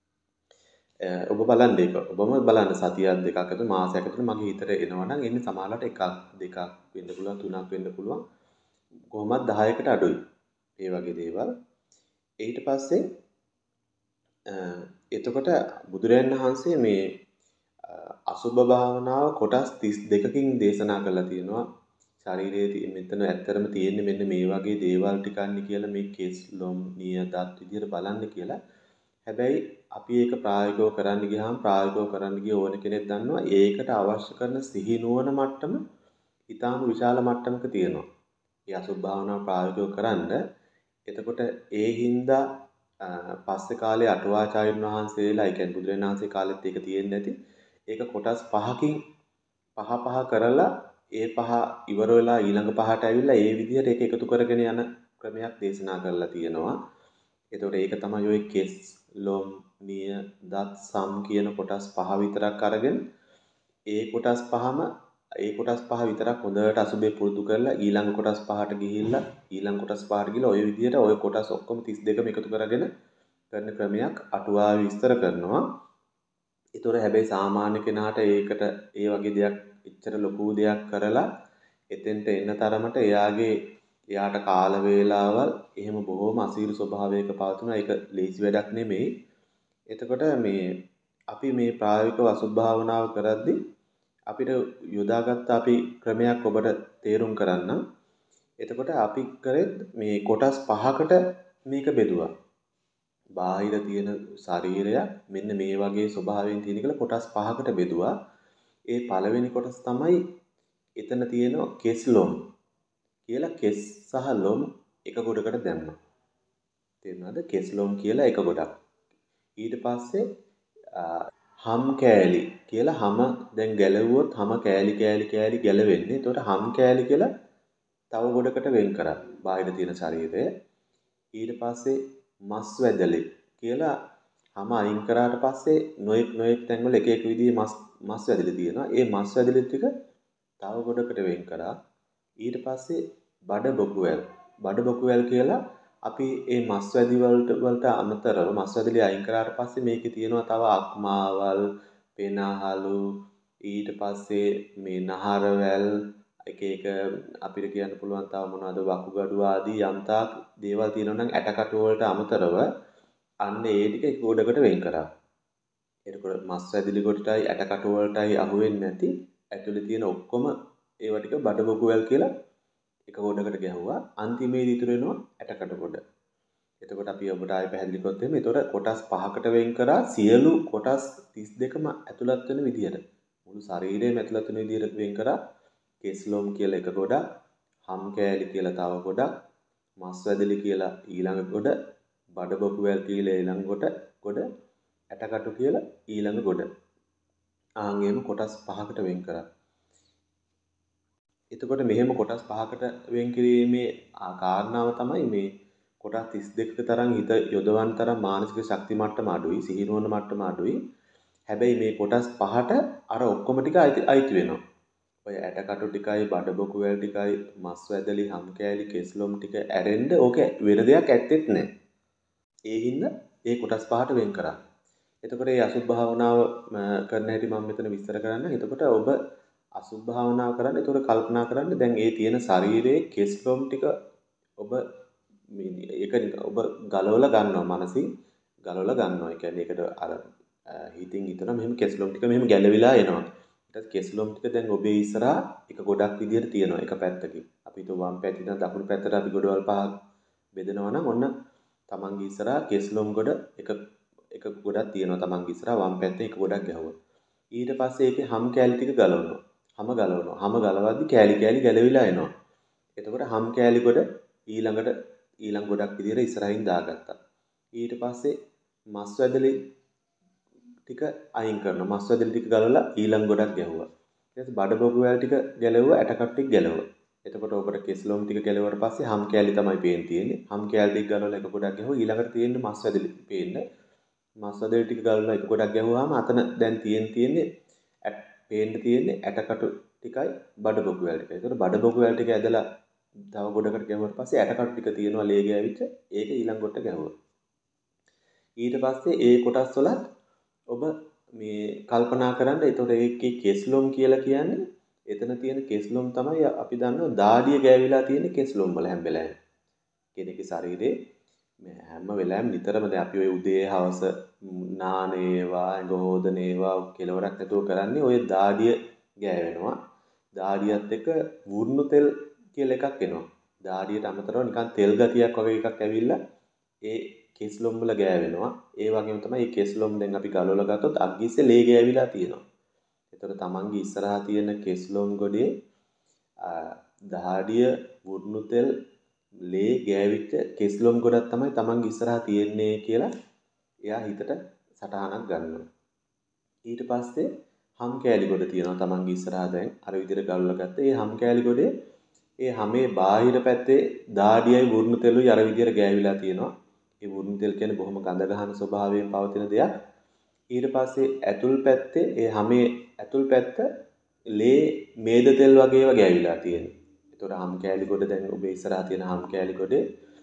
ඔබ බලන්න ඒක. ඔබම බලන්න සතියක් දෙකක් ඇතුළත මාසයක් ඇතුළත මගේ හිතට එනවා නම් එන්නේ සමහරවිට එකක් දෙකක් වෙන්න පුළුවන් තුනක් වෙන්න පුළුවන්. කොහොමද දහයකට අඩුයි. ඒ වගේ දේවල්. ඊට පස්සේ එතකොට බුදුරජාණන් වහන්සේ මේ අසුභ භාවනාව කොටස් තිස් දෙකකින් දේශනා කරලා තියෙනවා. ශරීරයේ මෙතන ඇත්තරම තියෙන්නේ මෙන්න මේ වගේ දේවල් ටිකන්නේ කියලා මේ කෙස් ලොම් නිය දත් විදියට බලන්න කියලා. හැබැයි අපි ඒක ප්‍රායෝගිකව කරන්න ගියාම ප්‍රායෝගිකව කරන්න ගිය ඕන කෙනෙක් දන්නවා ඒකට අවශ්‍ය කරන සිහි නුවණ මට්ටම ඊටාම විශාල මට්ටමක තියෙනවා. මේ අසුභ භාවනාව ප්‍රායෝගිකව කරන්න. එතකොට ඒ හින්දා පස්සේ කාලේ අටුවාචාර්යන් වහන්සේලා ඒ කියන්නේ බුදුරජාණන් වහන්සේ කාලෙත් ඒක තියෙන්නේ නැති. ඒක කොටස් පහකින් පහ පහ කරලා ඒ පහ ඉවර වෙලා ඊළඟ පහට ඇවිල්ලා ඒ විදිහට ඒක එකතු කරගෙන යන ක්‍රමයක් දේශනා කරලා තියෙනවා. එතකොට ඒක තමයි ඔය කෙස් ලොම් නිය දත් සම් කියන කොටස් පහ විතරක් අරගෙන ඒ කොටස් පහම ඒ කොටස් පහ විතරක් හොඳට අසුබේ පුරුදු කරලා ඊළඟ කොටස් පහට ගිහිල්ලා ඊළඟ කොටස් පහට ගිහලා ඔය විදිහට ඔය කොටස් ඔක්කොම තිස් දෙකම එකතු කරගෙන කරන ක්‍රමයක් අටුවාවේ විස්තර කරනවා. ඒතොර හැබැයි සාමාන්‍ය කෙනාට ඒකට ඒ වගේ දෙයක් එච්චර ලොකු දෙයක් කරලා එතෙන්ට එන්න තරමට එයාගේ එයාට කාල වේලාවල් එහෙම බොහොම අසීරු ස්වභාවයක පවතුන ඒක ලේසි වැඩක් නෙමෙයි. එතකොට මේ අපි මේ ප්‍රායෝගිකව අසුභ භාවනාව කරද්දී අපිට යොදාගත්ත අපි ක්‍රමයක් ඔබට තේරුම් කරන්න. එතකොට අපි කරෙත් මේ කොටස් පහකට මේක බෙදුවා. බාහිර තියෙන ශරීරයක් මෙන්න මේ වගේ ස්වභාවයෙන් තියෙන කියලා කොටස් පහකට බෙදුවා. ඒ පළවෙනි කොටස තමයි එතන තියෙන කෙස් ලොම් කියලා කෙස් සහ ලොම් එක ගොඩකට දැම්මා. තේරුණාද? කෙස් ලොම් කියලා එක ගොඩක්. ඊට පස්සේ හම් කෑලි කියලා හම දැන් ගැලවුවොත් හම කෑලි කෑලි කෑලි ගැලවෙන්නේ. ඒතකොට හම් කෑලි කියලා තව ගොඩකට වෙන් කරා. බාහිර තියෙන ශරීරය. ඊට පස්සේ මස් වැදලි කියලා හැම අයින් කරාට පස්සේ නොයෙක් නොයෙක් තැන්වල එක එක විදිහේ මස් මස් වැදලි තියෙනවා. ඒ මස් වැදලි ටික තව ගොඩකට වෙන් කරා. ඊට පස්සේ බඩ බොකුවැල් බඩ බොකුවැල් කියලා අපි මේ මස් වැදි වලට වලට අමතරව මස් වැදලි අයින් කරාට පස්සේ මේකේ තියෙනවා තව අක්මාවල්, පෙනහලු, ඊට පස්සේ මේ නහරවැල් එක එක අපිට කියන්න පුළුවන් තව මොනවද වකුගඩු ආදී යම්තාක් දේවල් තියෙනවා නම් ඇටකටු වලට අමතරව අන්න ඒ ටික එක ගොඩකට වෙන් කරා. එතකොට මස් වැදිලි කොටටයි ඇටකටු වලටයි අහු වෙන්නේ නැති ඇතුලේ තියෙන ඔක්කොම ඒවා ටික බඩබොකුවල් කියලා එක ගොඩකට ගැහුවා. අන්තිමේදී ඉතුරු වෙනවා ඇටකටු ගොඩ. එතකොට අපි ඔබට ආයෙ පැහැදිලි කරොත් එimhe එතකොට කොටස් පහකට වෙන් කරා සියලු කොටස් තිස් දෙකම ඇතුළත් වෙන විදිහට මුළු ශරීරයම ඇතුළත් වෙන විදිහට වෙන් කරා. කෙස් ලොම් කියලා එක ගොඩක්, හම් කෑලි කියලා තව ගොඩක්, මස් වැදලි කියලා ඊළඟ ගොඩ, බඩ බොකුවැල් කියලා ඊළඟ ගොඩ, ගොඩ ඇටකටු කියලා ඊළඟ ගොඩ. ආන්ගෙම කොටස් පහකට වෙන් කරා. එතකොට මෙහෙම කොටස් පහකට වෙන් කිරීමේ කාරණාව තමයි මේ කොටස් තිස් දෙකක තරම් හිත යොදවන්න තරම් මානසික ශක්ති මට්ටම අඩුයි, සිහිනුවන මට්ටම අඩුයි. හැබැයි මේ කොටස් පහට අර ඔක්කොම ටික අයිති වෙනවා. ඔය ඇටකටු ටිකයි බඩ බොකුවැල් ටිකයි මස් වැදලි හම් කෑලි කෙස්ලොම් ටික ඇරෙන්න ඕක වෙන දෙයක් ඇත්තෙත් නැහැ. ඒ හින්දා ඒ කොටස් පහට වෙන් කරා. එතකොට මේ අසුභ භාවනාව කරන හැටි මම මෙතන විස්තර කරන්න. එතකොට ඔබ අසුභ භාවනාව කරන්න. එතකොට කල්පනා කරන්න දැන් ඒ තියෙන ශරීරයේ කෙස්ලොම් ටික ඔබ ඒක ඔබ ගලවලා ගන්නවා මනසින් ගලවලා ගන්නවා. ඒ කියන්නේ ඒකට අර හිතින් හිතන මෙහෙම කෙස්ලොම් ටික මෙහෙම ගැලවිලා එනවා. ඊට කෙස්ලොම් ටික දැන් ඔබේ ඉස්සරහා එක ගොඩක් විදියට තියෙනවා එක පැත්තකින්. අපි හිතුව වම් පැත්තේ ඉඳන් දකුණු පැත්තට අපි ගොඩවල් පහක් බෙදනවා නම් ඔන්න තමන්ගේ ඉස්සරහා කෙස්ලොම් ගොඩ එක එක ගොඩක් තියෙනවා තමන්ගේ ඉස්සරහා වම් පැත්තේ එක ගොඩක් ගැහුවා. ඊට පස්සේ ඒකේ හම් කෑලි ටික ගලවනවා. හම ගලවනවා. හම ගලවද්දි කෑලි කෑලි ගැලවිලා එනවා. එතකොට හම් කෑලි ගොඩ ඊළඟට ඊළඟ ගොඩක් විදියට ඉස්සරහින් දාගත්තා. ඊට පස්සේ මස් වැදලි ටික අයින් කරනවා. මස් වැදලි ටික ගලවලා ඊළඟ ගොඩක් ගැහුවා. ඊට පස්සේ බඩ බොකුවැල් ටික ගැලවුවා, ඇටකටු ටික ගැලවුවා. එතකොට ඔබට කෙස්ලොම් ටික ගැලවුවට පස්සේ හම් කෑලි තමයි පේන්න තියෙන්නේ. හම් කෑලි ටික ගලවලා එක ගොඩක් ගැහුවා. ඊළඟට තියෙන්නේ මස් වැදලි පේන්න. මස් වැදලි ටික ගලවලා එක ගොඩක් ගැහුවාම අතන දැන් තියෙන තියෙන්නේ පේන්න තියෙන්නේ ඇටකටු ටිකයි බඩ බොකුවැල් ටිකයි. එතකොට බඩ බොකුවැල් ටික ඇදලා තව ගොඩකට ගැහුවට පස්සේ ඇටකටු ටික තියෙනවා ලේ ගෑවිච්ච. ඒක ඊළඟ ගොඩට ගැහුවා. ඊට පස්සේ ඒ කොටස් වලත් ඔබ මේ කල්පනා කරන්න. එතකොට ඒකේ කෙස්ලොම් කියලා කියන්නේ එතන තියෙන කෙස්ලොම් තමයි අපි දන්නවා දාඩිය ගෑවිලා තියෙන කෙස්ලොම් වල හැම වෙලාවෙම. කෙනෙකුගේ ශරීරේ මේ හැම වෙලාවෙම නිතරම දැන් අපි ඔය උදේ හවස නාන ඒවා ඇඟ හොදන ඒවා කෙලවරක් නැතුව කරන්නේ ඔය දාඩිය ගෑවෙනවා. දාඩියත් එක්ක වුරුණු තෙල් කියලා එකක් එනවා. දාඩියට අමතරව නිකන් තෙල් ගතියක් වගේ එකක් ඇවිල්ලා ඒ කෙස්ලොම් වල ගෑවෙනවා. ඒ වගේම තමයි මේ කෙස්ලොම් දැන් අපි ගලවලා ගත්තොත් අග්ගිස්සේ ලේ ගෑවිලා තියෙනවා. එතකොට තමන්ගේ ඉස්සරහා තියෙන කෙස්ලොම් ගොඩේ දහඩිය වුරුණු තෙල් ලේ ගෑවිච්ච කෙස්ලොම් ගොඩක් තමයි තමන්ගේ ඉස්සරහා තියෙන්නේ කියලා එයා හිතට සටහනක් ගන්නවා. ඊට පස්සේ හම් කෑලි ගොඩ තියෙනවා තමන්ගේ ඉස්සරහා දැන් අර විදිහට ගල්වලා ගත්ත. ඒ හම් කෑලි ගොඩේ ඒ හැමේ බාහිර පැත්තේ දාඩියයි වුරුණු තෙලුයි අර විදිහට ගෑවිලා තියෙනවා. ඒ වුරුණු තෙල් කියන්නේ බොහොම ගඳ ගහන ස්වභාවයෙන් පවතින දෙයක්. ඊට පස්සේ ඇතුල් පැත්තේ ඒ හැමේ ඇතුල් පැත්ත ලේ මේද තෙල් වගේ ඒවා ගෑවිලා තියෙනවා. ඒතකොට හම් කෑලි ගොඩ දැන් ඔබේ ඉස්සරහා තියෙන හම් කෑලි ගොඩේ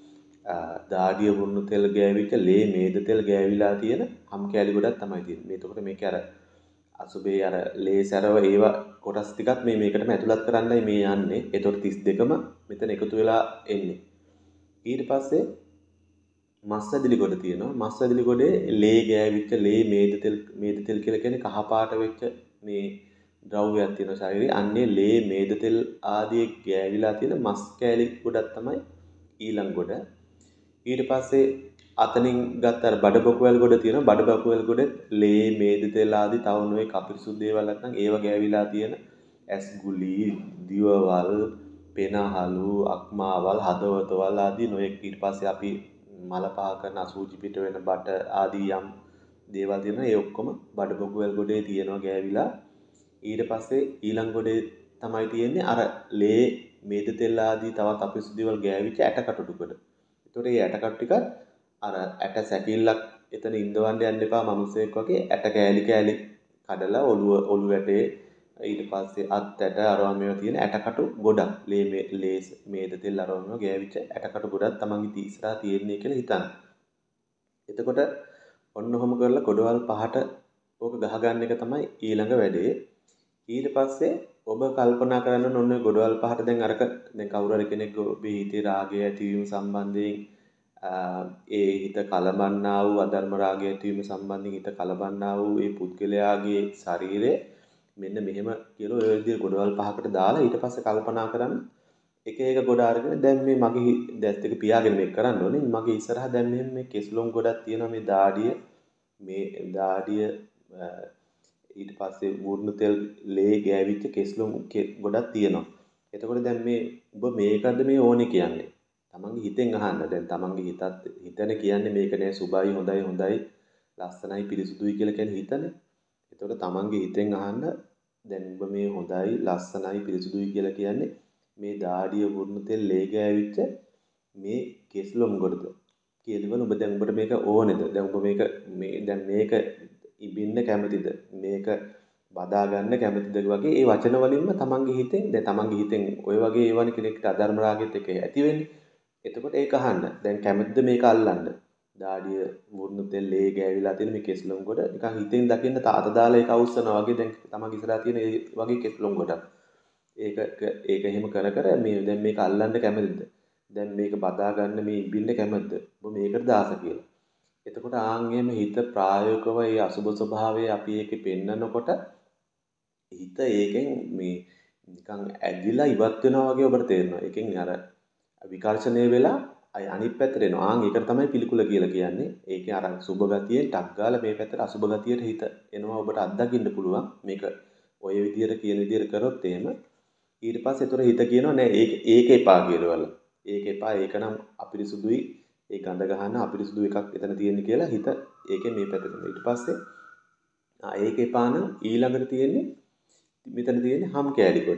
දාඩිය වුරුණු තෙල් ගෑවිච්ච ලේ මේද තෙල් ගෑවිලා තියෙන හම් කෑලි ගොඩක් තමයි තියෙන්නේ. මේ එතකොට මේකේ අර අසුබේ අර ලේ සැරව ඒවා කොටස් ටිකක් මේ මේකටම ඇතුළත් කරන්නයි මේ යන්නේ. ඒතකොට තිස් දෙකම මෙතන එකතු වෙලා එන්නේ. ඊට පස්සේ මස් ඇදිලි ගොඩ තියෙනවා. මස් ඇදිලි ගොඩේ ලේ ගෑවිච්ච ලේ මේද තෙල් මේද තෙල් කියලා කියන්නේ කහ පාට වෙච්ච මේ ද්‍රව්‍යයක් තියෙන ශරීරේ. අන්නේ ලේ මේද තෙල් ආදී ගෑවිලා තියෙන මස් කෑලි ගොඩක් තමයි ඊළඟ ගොඩ. ඊට පස්සේ අතනින් ගත්ත අර බඩ බොකුවැල් ගොඩ තියෙනවා. බඩ බොකුවැල් ගොඩේ ලේ මේද තෙල් ආදී තව නොයේ කපිරිසුදු දේවල් නැත්නම් ඒව ගෑවිලා තියෙන ඇස් ගුලි, දිවවල්, පෙනහලු, අක්මාවල්, හදවතවල් ආදී නොයෙක් ඊට පස්සේ අපි මල පහ කරන අසූචි පිට වෙන බට ආදී යම් දේවල් තියෙනවා. ඒ ඔක්කොම බඩ බොකුවැල් ගොඩේ තියෙනවා ගෑවිලා. ඊට පස්සේ ඊළඟ ගොඩේ තමයි තියෙන්නේ අර ලේ මේද තෙල් ආදී තවත් අපිරිසුදු දේවල් ගෑවිච්ච ඇටකටු ටිකට. ඒතකොට මේ ඇටකටු ටිකත් අර ඇට සැකිල්ලක් එතන ඉඳවන්න යන්න එපා මිනිස්සෙක් වගේ ඇට කෑලි කෑලි කඩලා ඔළුව ඔළුව ඇටේ ඊට පස්සේ අත් ඇට අරවා මේවා තියෙන ඇටකටු ගොඩක් ලේ ලේ මේද තෙල් අරවා මේවා ගෑවිච්ච ඇටකටු ගොඩක් තමන්ගේ ඉස්සරහා තියෙන්නේ කියලා හිතන්න. එතකොට ඔන්න ඔහොම කරලා ගොඩවල් පහට ඕක ගහගන්න එක තමයි ඊළඟ වැඩේ. ඊට පස්සේ ඔබ කල්පනා කරන්න ඕනේ ගොඩවල් පහට දැන් අරක දැන් කවුරු හරි කෙනෙක් ඔබේ හිතේ රාගය ඇතිවීම සම්බන්ධයෙන් ඒ හිත කලබන්නා වූ අධර්ම රාගය ඇතිවීම සම්බන්ධයෙන් හිත කලබන්නා වූ ඒ පුද්ගලයාගේ ශරීරය මෙන්න මෙහෙම කියලා ඔය විදිහට ගොඩවල් පහකට දාලා ඊට පස්සේ කල්පනා කරන්න එක එක ගොඩ අරගෙන දැන් මේ මගේ දැස් දෙක පියාගෙන මේක කරන්න ඕනේ. මගේ ඉස්සරහා දැන් මෙහෙම මේ කෙස්ලොම් ගොඩක් තියෙනවා මේ දාඩිය මේ දාඩිය ඊට පස්සේ වුරුණු තෙල් ලේ ගෑවිච්ච කෙස්ලොම් ගොඩක් තියෙනවා. එතකොට දැන් මේ ඔබ මේකද මේ ඕනේ කියන්නේ. තමන්ගේ හිතෙන් අහන්න. දැන් තමන්ගේ හිතත් හිතන කියන්නේ මේක නෑ සුබයි හොඳයි හොඳයි ලස්සනයි පිරිසුදුයි කියලා කියන්නේ හිතනේ. එතකොට තමන්ගේ හිතෙන් අහන්න දැන් ඔබ මේ හොඳයි ලස්සනයි පිරිසුදුයි කියලා කියන්නේ මේ දාඩිය වුරුණු තෙල් ලේ ගෑවිච්ච මේ කෙස්ලොම් ගොඩද කියලා ඔබ දැන් ඔබට මේක ඕනේද? දැන් ඔබ මේක මේ දැන් මේක ඉබින්න කැමතිද? මේක බදා ගන්න කැමතිද වගේ ඒ වචන වලින්ම තමන්ගේ හිතෙන් දැන් තමන්ගේ හිතෙන් ඔය වගේ ඒවන කෙනෙක්ට අධර්ම රාගෙත් එක ඇති වෙන්නේ. එතකොට ඒක අහන්න. දැන් කැමතිද මේක අල්ලන්න? දාඩිය වුරුණු තෙල් ලේ ගෑවිලා තියෙන මේ කෙස්ලොම් ගොඩ නිකන් හිතෙන් දකින්න තාත දාලා ඒක අවුස්සනවා වගේ දැන් තමන්ගේ ඉස්සරහා තියෙන ඒ වගේ කෙස්ලොම් ගොඩක්. ඒක ඒක එහෙම කර කර මේ දැන් මේක අල්ලන්න කැමතිද? දැන් මේක බදා ගන්න මේ ඉබින්න කැමතිද? ඔබ මේකට දාස කියලා. එතකොට ආන්ගේම හිත ප්‍රායෝගිකව ඒ අසුබ ස්වභාවය අපි ඒකේ පෙන්නකොට හිත ඒකෙන් මේ නිකන් ඇදිලා ඉවත් වෙනවා වගේ ඔබට තේරෙනවා. ඒකෙන් අර විකර්ෂණය වෙලා අය අනිත් පැත්තට එනවා. ආන් ඒකට තමයි පිළිකුල කියලා කියන්නේ. ඒකේ අර සුබ ගතියෙන් ටක් ගාලා මේ පැත්තට අසුබ ගතියට හිත එනවා ඔබට අත්දකින්න පුළුවන්. මේක ඔය විදියට කියන විදියට කරොත් එහෙම ඊට පස්සේ ඒතර හිත කියනවා නෑ ඒක ඒක එපා කියලා. ඒක එපා ඒක නම් අපිරිසුදුයි. ඒ ගඳ ගහන අපිරිසුදු එකක් එතන තියෙන්නේ කියලා හිත ඒකෙන් මේ පැත්තට ඊට පස්සේ ආ ඒක එපා නම් ඊළඟට තියෙන්නේ මෙතන තියෙන්නේ හම් කෑලි කොට.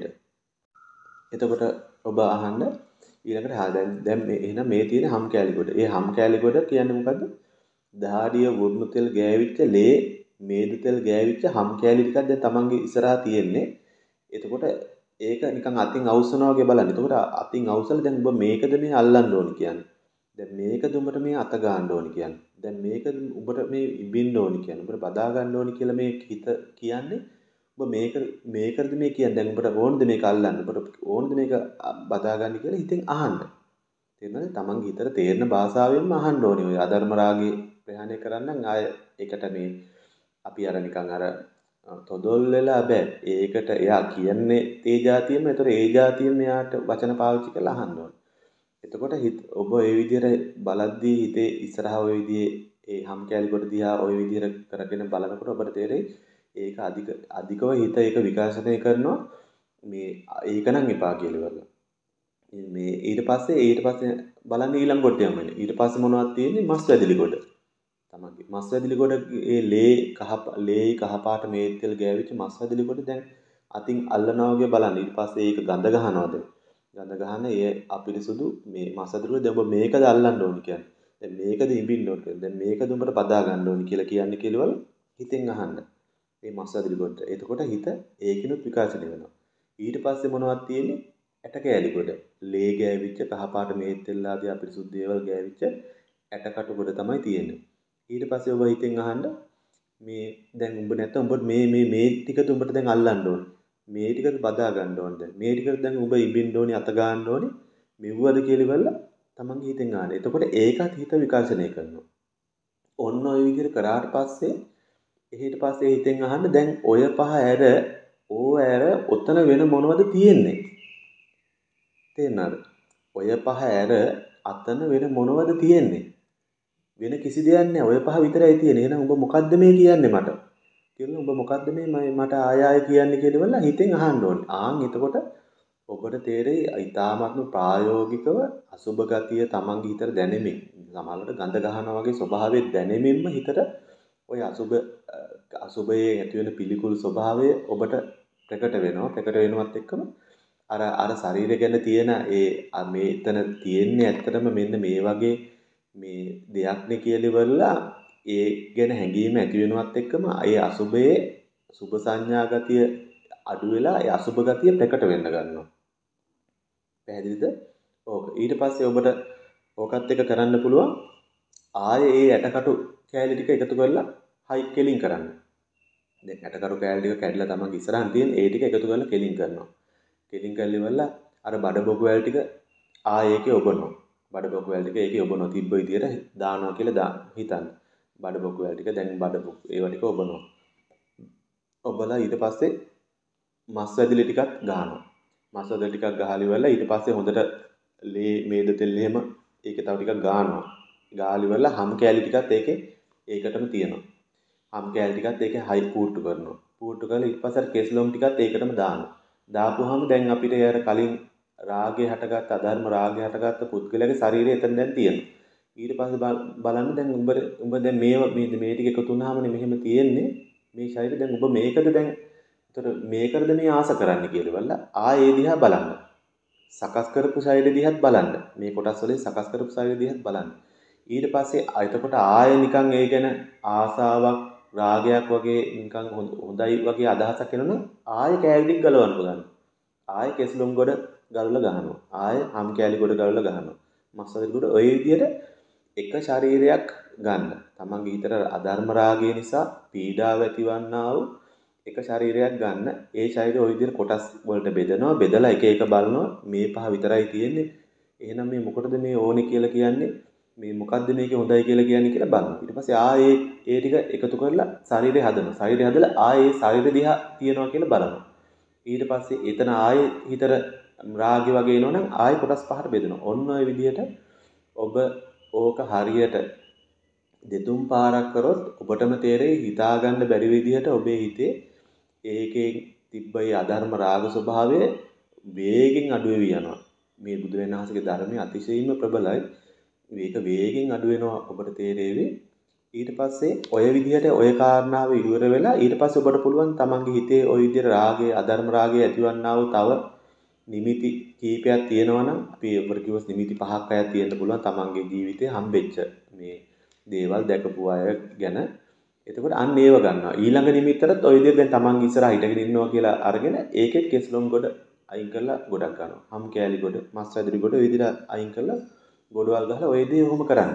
එතකොට ඔබ අහන්න ඊළඟට හා දැන් දැන් මේ එහෙනම් මේ තියෙන හම් කෑලි කොට. ඒ හම් කෑලි කොට කියන්නේ මොකද්ද? දහඩිය වුරුණු තෙල් ගෑවිච්ච ලේ මේදු තෙල් ගෑවිච්ච හම් කෑලි ටිකක් දැන් තමන්ගේ ඉස්සරහා තියෙන්නේ. එතකොට ඒක නිකන් අතින් අවුස්සනවා වගේ බලන්න. එතකොට අතින් අවුස්සලා දැන් ඔබ මේකද මේ අල්ලන්න ඕනි කියන්නේ. දැන් මේකද උඹට මේ අත ගන්න ඕනි කියන්නේ. දැන් මේකද උඹට මේ ඉබින්න ඕනි කියන්නේ. උඹට බදා ගන්න ඕනි කියලා මේ හිත කියන්නේ. ඔබ මේක මේකද මේ කියන්නේ. දැන් උඹට ඕනද මේක අල්ලන්න? උඹට ඕනද මේක බදා ගන්න කියලා හිතෙන් අහන්න. තේරෙනවද? තමන්ගේ හිතට තේරෙන භාෂාවෙන්ම අහන්න ඕනේ. ඔය අධර්ම රාගේ ප්‍රහාණය කරන්න නම් ආය ඒකට මේ අපි අර නිකන් අර තොදොල් වෙලා බෑ. ඒකට එයා කියන්නේ ඒ જાතියෙම. ඒතර ඒ જાතියෙම එයාට වචන පාවිච්චි කරලා අහන්න ඕනේ. එතකොට හිත ඔබ ඒ විදිහට බලද්දී හිතේ ඉස්සරහා ඔය විදිහේ ඒ හම් කැලි කොට දිහා ඔය විදිහට කරගෙන බලනකොට ඔබට තේරෙයි ඒක අධික අධිකව හිත ඒක විකාශනය කරනවා මේ ඒක නම් එපා කියලා ඉවරලා. මේ ඊට පස්සේ ඊට පස්සේ බලන්න ඊළඟ කොටේ යන්නේ. ඊට පස්සේ මොනවද තියෙන්නේ? මස් වැදිලි කොට. තමයි. මස් වැදිලි කොට ඒ ලේ කහ ලේ කහපාට මේතෙල් ගෑවිච්ච මස් වැදිලි කොට දැන් අතින් අල්ලනවා වගේ බලන්න. ඊට පස්සේ ඒක ගඳ ගහනවාද? ගඳ ගහන ඒ අපිරිසුදු මේ මස් වැදිලි කොට දැන් ඔබ මේකද අල්ලන්න ඕනේ කියන්නේ. දැන් මේකද ඉඹින්න ඕනේ. දැන් මේකද උඹට බදා ගන්න ඕනේ කියලා කියන්නේ කියලාවල හිතෙන් අහන්න. මේ මස් වැදිලි කොට. එතකොට හිත ඒකිනුත් විකාශනය වෙනවා. ඊට පස්සේ මොනවද තියෙන්නේ? ඇට කෑලි කොට. ලේ ගෑවිච්ච කහපාට මේතෙල් ආදී අපිරිසුදු දේවල් ගෑවිච්ච ඇටකටු කොට තමයි තියෙන්නේ. ඊට පස්සේ ඔබ හිතෙන් අහන්න මේ දැන් උඹ නැත්නම් උඹ මේ මේ මේ ටිකද උඹට දැන් අල්ලන්න ඕනේ. මේ ටිකද බදා ගන්න ඕනේ දැන්. මේ ටිකද දැන් උඹ ඉබින්න ඕනේ අත ගන්න ඕනේ. මෙව්වද කියලා ඉවරලා තමන්ගේ හිතෙන් අහන්න. එතකොට ඒකත් හිත විකාශනය කරනවා. ඔන්න ඔය විදිහට කරාට පස්සේ ඊට පස්සේ හිතෙන් අහන්න දැන් ඔය පහ ඇර ඕ ඇර ඔතන වෙන මොනවද තියෙන්නේ? තේරෙනවද? ඔය පහ ඇර අතන වෙන මොනවද තියෙන්නේ? වෙන කිසි දෙයක් නැහැ. ඔය පහ විතරයි තියෙන්නේ. එහෙනම් උඹ මොකද්ද මේ කියන්නේ මට? කියලා උඹ මොකද්ද මේ මට ආය ආය කියන්නේ කියලා වල හිතෙන් අහන්න ඕනේ. ආන් එතකොට ඔබට තේරෙයි ඊ타ත්ම ප්‍රායෝගිකව අසුබ ගතිය තමන්ගේ හිතට දැනෙමින් සමහරවිට ගඳ ගහනවා වගේ ස්වභාවයෙන් දැනෙමින්ම හිතට ඔය අසුබ අසුබයේ ඇති වෙන පිළිකුල් ස්වභාවය ඔබට ප්‍රකට වෙනවා. ප්‍රකට වෙනවත් එක්කම අර අර ශරීරය ගැන තියෙන ඒ මේතන තියෙන්නේ ඇත්තටම මෙන්න මේ වගේ මේ දෙයක් නේ කියලා ඉවරලා ඒ ගැන හැඟීම ඇති වෙනවත් එක්කම ඒ අසුබයේ සුබ සංඥා ගතිය අඩු වෙලා ඒ අසුබ ගතිය ප්‍රකට වෙන්න ගන්නවා. පැහැදිලිද? ඕක. ඊට පස්සේ ඔබට ඕකත් එක කරන්න පුළුවන් ආයේ ඒ ඇටකටු කෑලි ටික එකතු කරලා හයි කෙලින් කරන්න. දැන් ඇටකටු කෑලි ටික කැඩලා තමන්ගේ ඉස්සරහන් තියෙන ඒ ටික එකතු කරලා කෙලින් කරනවා. කෙලින් කරලි වල්ලා අර බඩ බොගු වැල් ටික ආයේ ඒකේ ඔබනවා. බඩ බොගු වැල් ටික ඒකේ ඔබනවා. තිබ්බ විදියට දානවා කියලා දාන්න හිතන්න. බඩ බොගු වැල් ටික දැන් බඩ බොගු ඒවා ටික ඔබනවා. ඔබලා ඊට පස්සේ මස් වැදිලි ටිකක් ගහනවා. මස් වැදිලි ටිකක් ගහලි වෙලා ඊට පස්සේ හොඳට ලේ මේද තෙල් එහෙම ඒකේ තව ටිකක් ගහනවා. ගාලි වෙලා හම් කෑලි ටිකත් ඒකේ ඒකටම තියෙනවා. හම් කෑලි ටිකත් ඒකේ හයි පූට්ටු කරනවා. පූට්ටු කරලා ඊට පස්සේ කෙස්ලොම් ටිකත් ඒකටම දානවා. දාපුවාම දැන් අපිට යාර කලින් රාගය හටගත්ත අධර්ම රාගය හටගත්ත පුද්ගලයාගේ ශරීරය එතන දැන් තියෙනවා. ඊට පස්සේ බලන්න දැන් උඹ උඹ දැන් මේව මේ මේ ටික එකතු වුණාමනේ මෙහෙම තියෙන්නේ. මේ ශරීරය දැන් ඔබ මේකද දැන් ඒතර මේකද මේ ආස කරන්න කියලා බලලා ආයේ දිහා බලන්න. සකස් කරපු ශරීරය දිහාත් බලන්න. මේ කොටස් වලින් සකස් කරපු ශරීරය දිහාත් බලන්න. ඊට පස්සේ එතකොට ආයේ නිකන් ඒ ගැන ආසාවක් රාගයක් වගේ නිකන් හොඳයි වගේ අදහසක් එනනම් ආයේ කෑලික් ගලවන්න බලන්න. ආයේ කෙස්ලොම් ගොඩ ගලවලා ගහනවා. ආයේ හම් කෑලි ගොඩ ගලවලා ගහනවා. මස් වලින් ගොඩ ඔය විදිහට එක ශරීරයක් ගන්න. තමන්ගේ හිතට අධර්ම රාගය නිසා පීඩාව ඇතිවන්නා වූ එක ශරීරයක් ගන්න. ඒ ශරීරය ওই විදිහට කොටස් වලට බෙදනවා. බෙදලා එක එක බලනවා. මේ පහ විතරයි තියෙන්නේ. එහෙනම් මේ මොකටද මේ ඕනේ කියලා කියන්නේ? මේ මොකද්ද මේකේ හොඳයි කියලා කියන්නේ කියලා බලනවා. ඊට පස්සේ ආයේ ඒ ටික එකතු කරලා ශරීරය හදනවා. ශරීරය හදලා ආයේ ශරීරය දිහා තියනවා කියලා බලනවා. ඊට පස්සේ එතන ආයේ හිතට රාගය වගේ එනවනම් ආයේ කොටස් පහට බෙදනවා. ඔන්න ඔය විදිහට ඔබ ඕක හරියට දෙතුන් පාරක් කරොත් ඔබටම තේරෙයි හිතා ගන්න බැරි විදිහට ඔබේ හිතේ ඒකේ තිබ්බයි අධර්ම රාග ස්වභාවය වේගෙන් අඩු වෙවි යනවා. මේ බුදුරජාණන් වහන්සේගේ ධර්මයේ අතිශයින්ම ප්‍රබලයි. මේක වේගෙන් අඩු වෙනවා ඔබට තේරෙවි. ඊට පස්සේ ඔය විදිහට ඔය කාරණාව ඉවර වෙලා ඊට පස්සේ ඔබට පුළුවන් තමන්ගේ හිතේ ওই විදිහට රාගය අධර්ම රාගය ඇතිවන්නා වූ තව නිමිති කීපයක් තියෙනවා නම් අපි ඔබට කිව්වොත් නිමිති පහක් අය තියෙන්න පුළුවන් තමන්ගේ ජීවිතේ හම්බෙච්ච මේ දේවල් දැකපු අය ගැන. එතකොට අන්න ඒව ගන්නවා. ඊළඟ නිමිත්තට ඔය විදිහට දැන් තමන්ගේ ඉස්සරහ හිටගෙන ඉන්නවා කියලා අරගෙන ඒකෙත් කෙස්ලොම් ගොඩ අයින් කරලා ගොඩක් ගන්නවා. හම් කෑලි ගොඩ, මස් වැදිරි ගොඩ ඔය විදිහට අයින් කරලා ගොඩවල් ගහලා ඔය දේ ඔහොම කරන්න.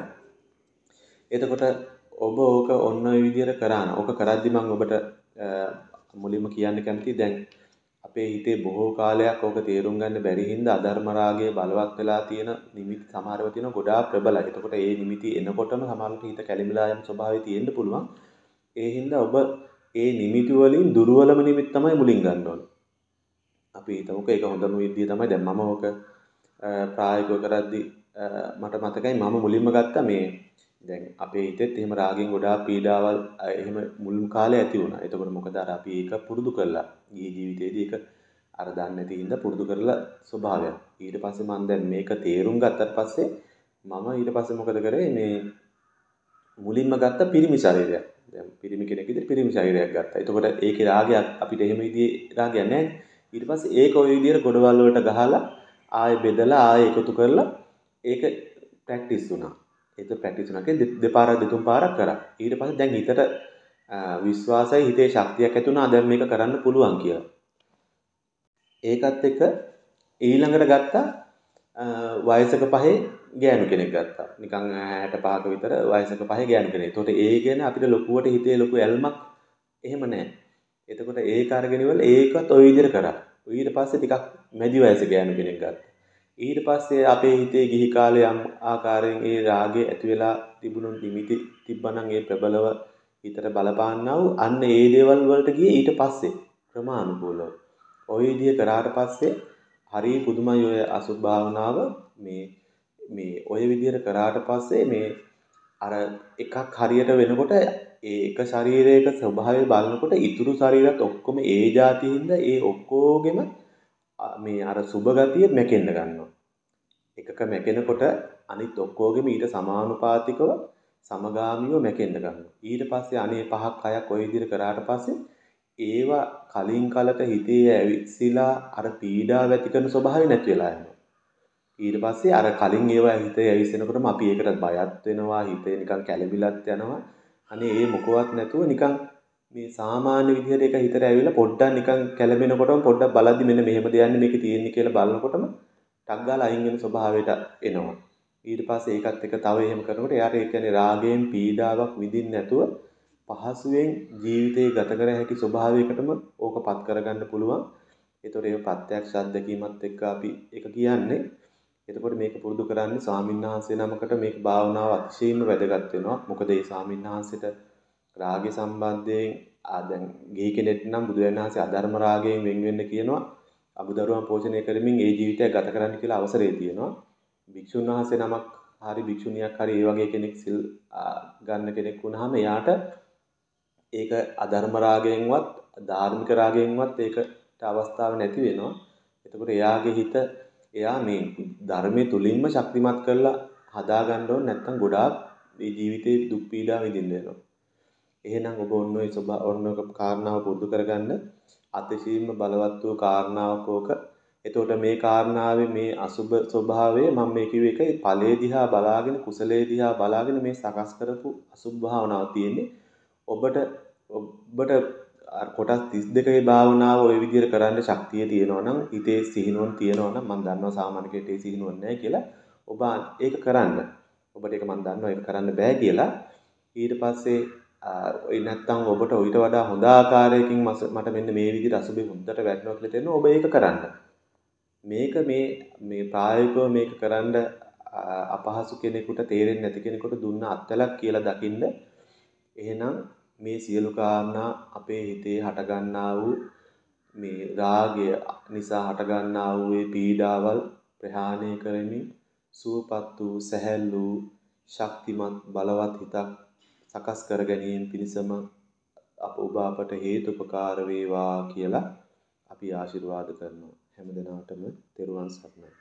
එතකොට ඔබ ඕක ඔන්න ඔය විදිහට කරාන. ඕක කරද්දි මම ඔබට මුලින්ම කියන්න කැමතියි දැන් අපේ හිතේ බොහෝ කාලයක් ඕක තේරුම් ගන්න බැරි හින්දා අධර්ම රාගය බලවත් වෙලා තියෙන නිමිති සමහරව තියෙන ගොඩාක් ප්‍රබලයි. එතකොට ඒ නිමිති එනකොටම සමහරවිට හිත කැළඹිලා යන ස්වභාවය තියෙන්න පුළුවන්. ඒ හින්දා ඔබ ඒ නිමිති වලින් දුර්වලම නිමිති තමයි මුලින් ගන්න ඕනේ. අපි හිතමුකෝ ඒක හොඳම විදිය තමයි දැන් මම ඕක ප්‍රායෝගිකව කරද්දී මට මතකයි මම මුලින්ම ගත්තා මේ දැන් අපේ හිතෙත් එහෙම රාගෙන් ගොඩාක් පීඩාවල් එහෙම මුල් කාලේ ඇති වුණා. එතකොට මොකද අර අපි ඒක පුරුදු කළා. ගිහි ජීවිතේදී ඒක අර දන්නේ නැති හින්දා පුරුදු කරලා ස්වභාවයක්. ඊට පස්සේ මම දැන් මේක තේරුම් ගත්තට පස්සේ මම ඊට පස්සේ මොකද කරේ මේ මුලින්ම ගත්ත පිරිමි ශරීරයක්. දැන් පිරිමි කෙනෙක් විදිහට පිරිමි ශරීරයක් ගත්තා. එතකොට ඒකේ රාගයක් අපිට එහෙම විදිහේ රාගයක් නැහැ. ඊට පස්සේ ඒක ওই විදිහට ගොඩවල් වලට ගහලා ආයෙ බෙදලා ආයෙ එකතු කරලා ඒක ප්‍රැක්ටිස් වුණා. ඒක ප්‍රැක්ටිස් වුණා කියන්නේ දෙපාරක් දෙතුන් පාරක් කරා. ඊට පස්සේ දැන් හිතට විශ්වාසයි හිතේ ශක්තියක් ඇති වුණා දැන් මේක කරන්න පුළුවන් කියලා. ඒකත් එක්ක ඊළඟට ගත්තා වයසක පහේ ගෑනු කෙනෙක් ගත්තා. නිකන් හැට පහක විතර වයසක පහේ ගෑනු කෙනෙක්. ඒතකොට ඒ ගැන අපිට ලොකුවට හිතේ ලොකු ඇල්මක් එහෙම නැහැ. එතකොට ඒක අරගෙන ඉවරලා ඒකත් ওই විදිහට කරා. ඊට පස්සේ ටිකක් මැදි වයසේ ගෑනු කෙනෙක් ගත්තා. ඊට පස්සේ අපේ හිතේ ගිහි කාලේ යම් ආකාරයෙන් ඒ රාගය ඇති වෙලා තිබුණු නිමිති තිබ්බනම් ඒ ප්‍රබලව හිතට බලපාන්නා වූ අන්න ඒ දේවල් වලට ගියේ ඊට පස්සේ ක්‍රමානුකූලව. ওই විදිහ කරාට පස්සේ හරි පුදුමයි ඔය අසුභ භාවනාව මේ මේ ඔය විදිහට කරාට පස්සේ මේ අර එකක් හරියට වෙනකොට ඒ එක ශරීරයක ස්වභාවය බලනකොට ඉතුරු ශරීරات ඔක්කොම ඒ જાතියින්ද ඒ ඔක්කොගෙම මේ අර සුභ ගතිය මැකෙන්න ගන්නවා. එකක මැකෙනකොට අනිත් ඔක්කොගෙම ඊට සමානුපාතිකව සමගාමීව මැකෙන්න ගන්නවා. ඊට පස්සේ අනේ පහක් හයක් ඔය විදිහට කරාට පස්සේ ඒවා කලින් කලට හිතේ ඇවිස්සලා අර පීඩාව ඇති කරන ස්වභාවය නැති වෙලා යනවා. ඊට පස්සේ අර කලින් ඒවා හිතේ ඇවිස්සෙනකොටම අපි ඒකට බයත් වෙනවා, හිතේ නිකන් කැළඹිලත් යනවා. අනේ ඒ මොකවත් නැතුව නිකන් මේ සාමාන්‍ය විදිහට ඒක හිතට ඇවිල්ලා පොඩ්ඩක් නිකන් කැළඹෙනකොටම පොඩ්ඩක් බලද්දි මෙන්න මෙහෙම දෙයක් මේක තියෙන්නේ කියලා බලනකොටම ටක් ගාලා අයින් වෙන ස්වභාවයට එනවා. ඊට පස්සේ ඒකත් එක තව එහෙම කරනකොට එයාට ඒ කියන්නේ රාගයෙන් පීඩාවක් විඳින්න නැතුව පහසුවෙන් ජීවිතේ ගත කර හැකි ස්වභාවයකටම ඕකපත් කරගන්න පුළුවන්. ඒතකොට ඒ ප්‍රත්‍යක්ෂ අත්දැකීමත් එක්ක අපි ඒක කියන්නේ. එතකොට මේක පුරුදු කරන්නේ ස්වාමින්වහන්සේ නමකට මේක භාවනාව අතිශයින්ම වැදගත් වෙනවා. මොකද ඒ ස්වාමින්වහන්සේට රාගය සම්බන්ධයෙන් ආ දැන් ගිහි කෙනෙක් නම් බුදුරජාණන් වහන්සේ අධර්ම රාගයෙන් වෙන් වෙන්න කියනවා. අමුදරුවන් පෝෂණය කරමින් ඒ ජීවිතය ගත කරන්න කියලා අවසරය තියෙනවා. භික්ෂුන් වහන්සේ නමක් හරි භික්ෂුණියක් හරි ඒ වගේ කෙනෙක් සිල් ගන්න කෙනෙක් වුණාම එයාට ඒක අධර්ම රාගයෙන්වත් ධාර්මික රාගයෙන්වත් ඒකට අවස්ථාවක් නැති වෙනවා. එතකොට එයාගේ හිත එයා මේ ධර්මයේ තුලින්ම ශක්තිමත් කරලා හදා ගන්න ඕන නැත්නම් ගොඩාක් මේ ජීවිතේ දුක් පීඩා විඳින්න වෙනවා. එහෙනම් ඔබ ඔන්න ඔය ස්වභාව ඔන්න ඔය කාරණාව පුරුදු කරගන්න අතිශයින්ම බලවත් වූ කාරණාවක් ඕක. එතකොට මේ කාරණාවේ මේ අසුබ ස්වභාවය මම මේ කිව්ව එකයි ඵලයේ දිහා බලාගෙන කුසලයේ දිහා බලාගෙන මේ සකස් කරපු අසුබ භාවනාව තියෙන්නේ. ඔබට ඔබට කොටස් තිස් දෙකේ භාවනාව ওই විදිහට කරන්න ශක්තිය තියෙනවා නම් හිතේ සිහිනුවන තියෙනවා නම් මම දන්නවා සාමාන්‍ය කෙටේ සිහිනුවන නැහැ කියලා ඔබ ඒක කරන්න. ඔබට ඒක මම දන්නවා ඒක කරන්න බෑ කියලා. ඊට පස්සේ ඔය නැත්තම් ඔබට ඊට වඩා හොඳ ආකාරයකින් මට මෙන්න මේ විදිහට අසුබේ හොඳට වැටෙනවා කියලා තේරෙනවා ඔබ ඒක කරන්න. මේක මේ මේ ප්‍රායෝගිකව මේක කරන්න අපහසු කෙනෙකුට තේරෙන්නේ නැති කෙනෙකුට දුන්න අත්වලක් කියලා දකින්න. එහෙනම් මේ සියලු කාරණා අපේ හිතේ හටගන්නා වූ මේ රාගය නිසා හටගන්නා වූ මේ පීඩාවල් ප්‍රහාණය කරමින් සුවපත් වූ සැහැල්ලු ශක්තිමත් බලවත් හිතක් සකස් කර ගැනීම පිණිසම අප ඔබ අපට හේතුපකාර වේවා කියලා අපි ආශිර්වාද කරනවා. හැම දිනාටම තෙරුවන් සරණයි.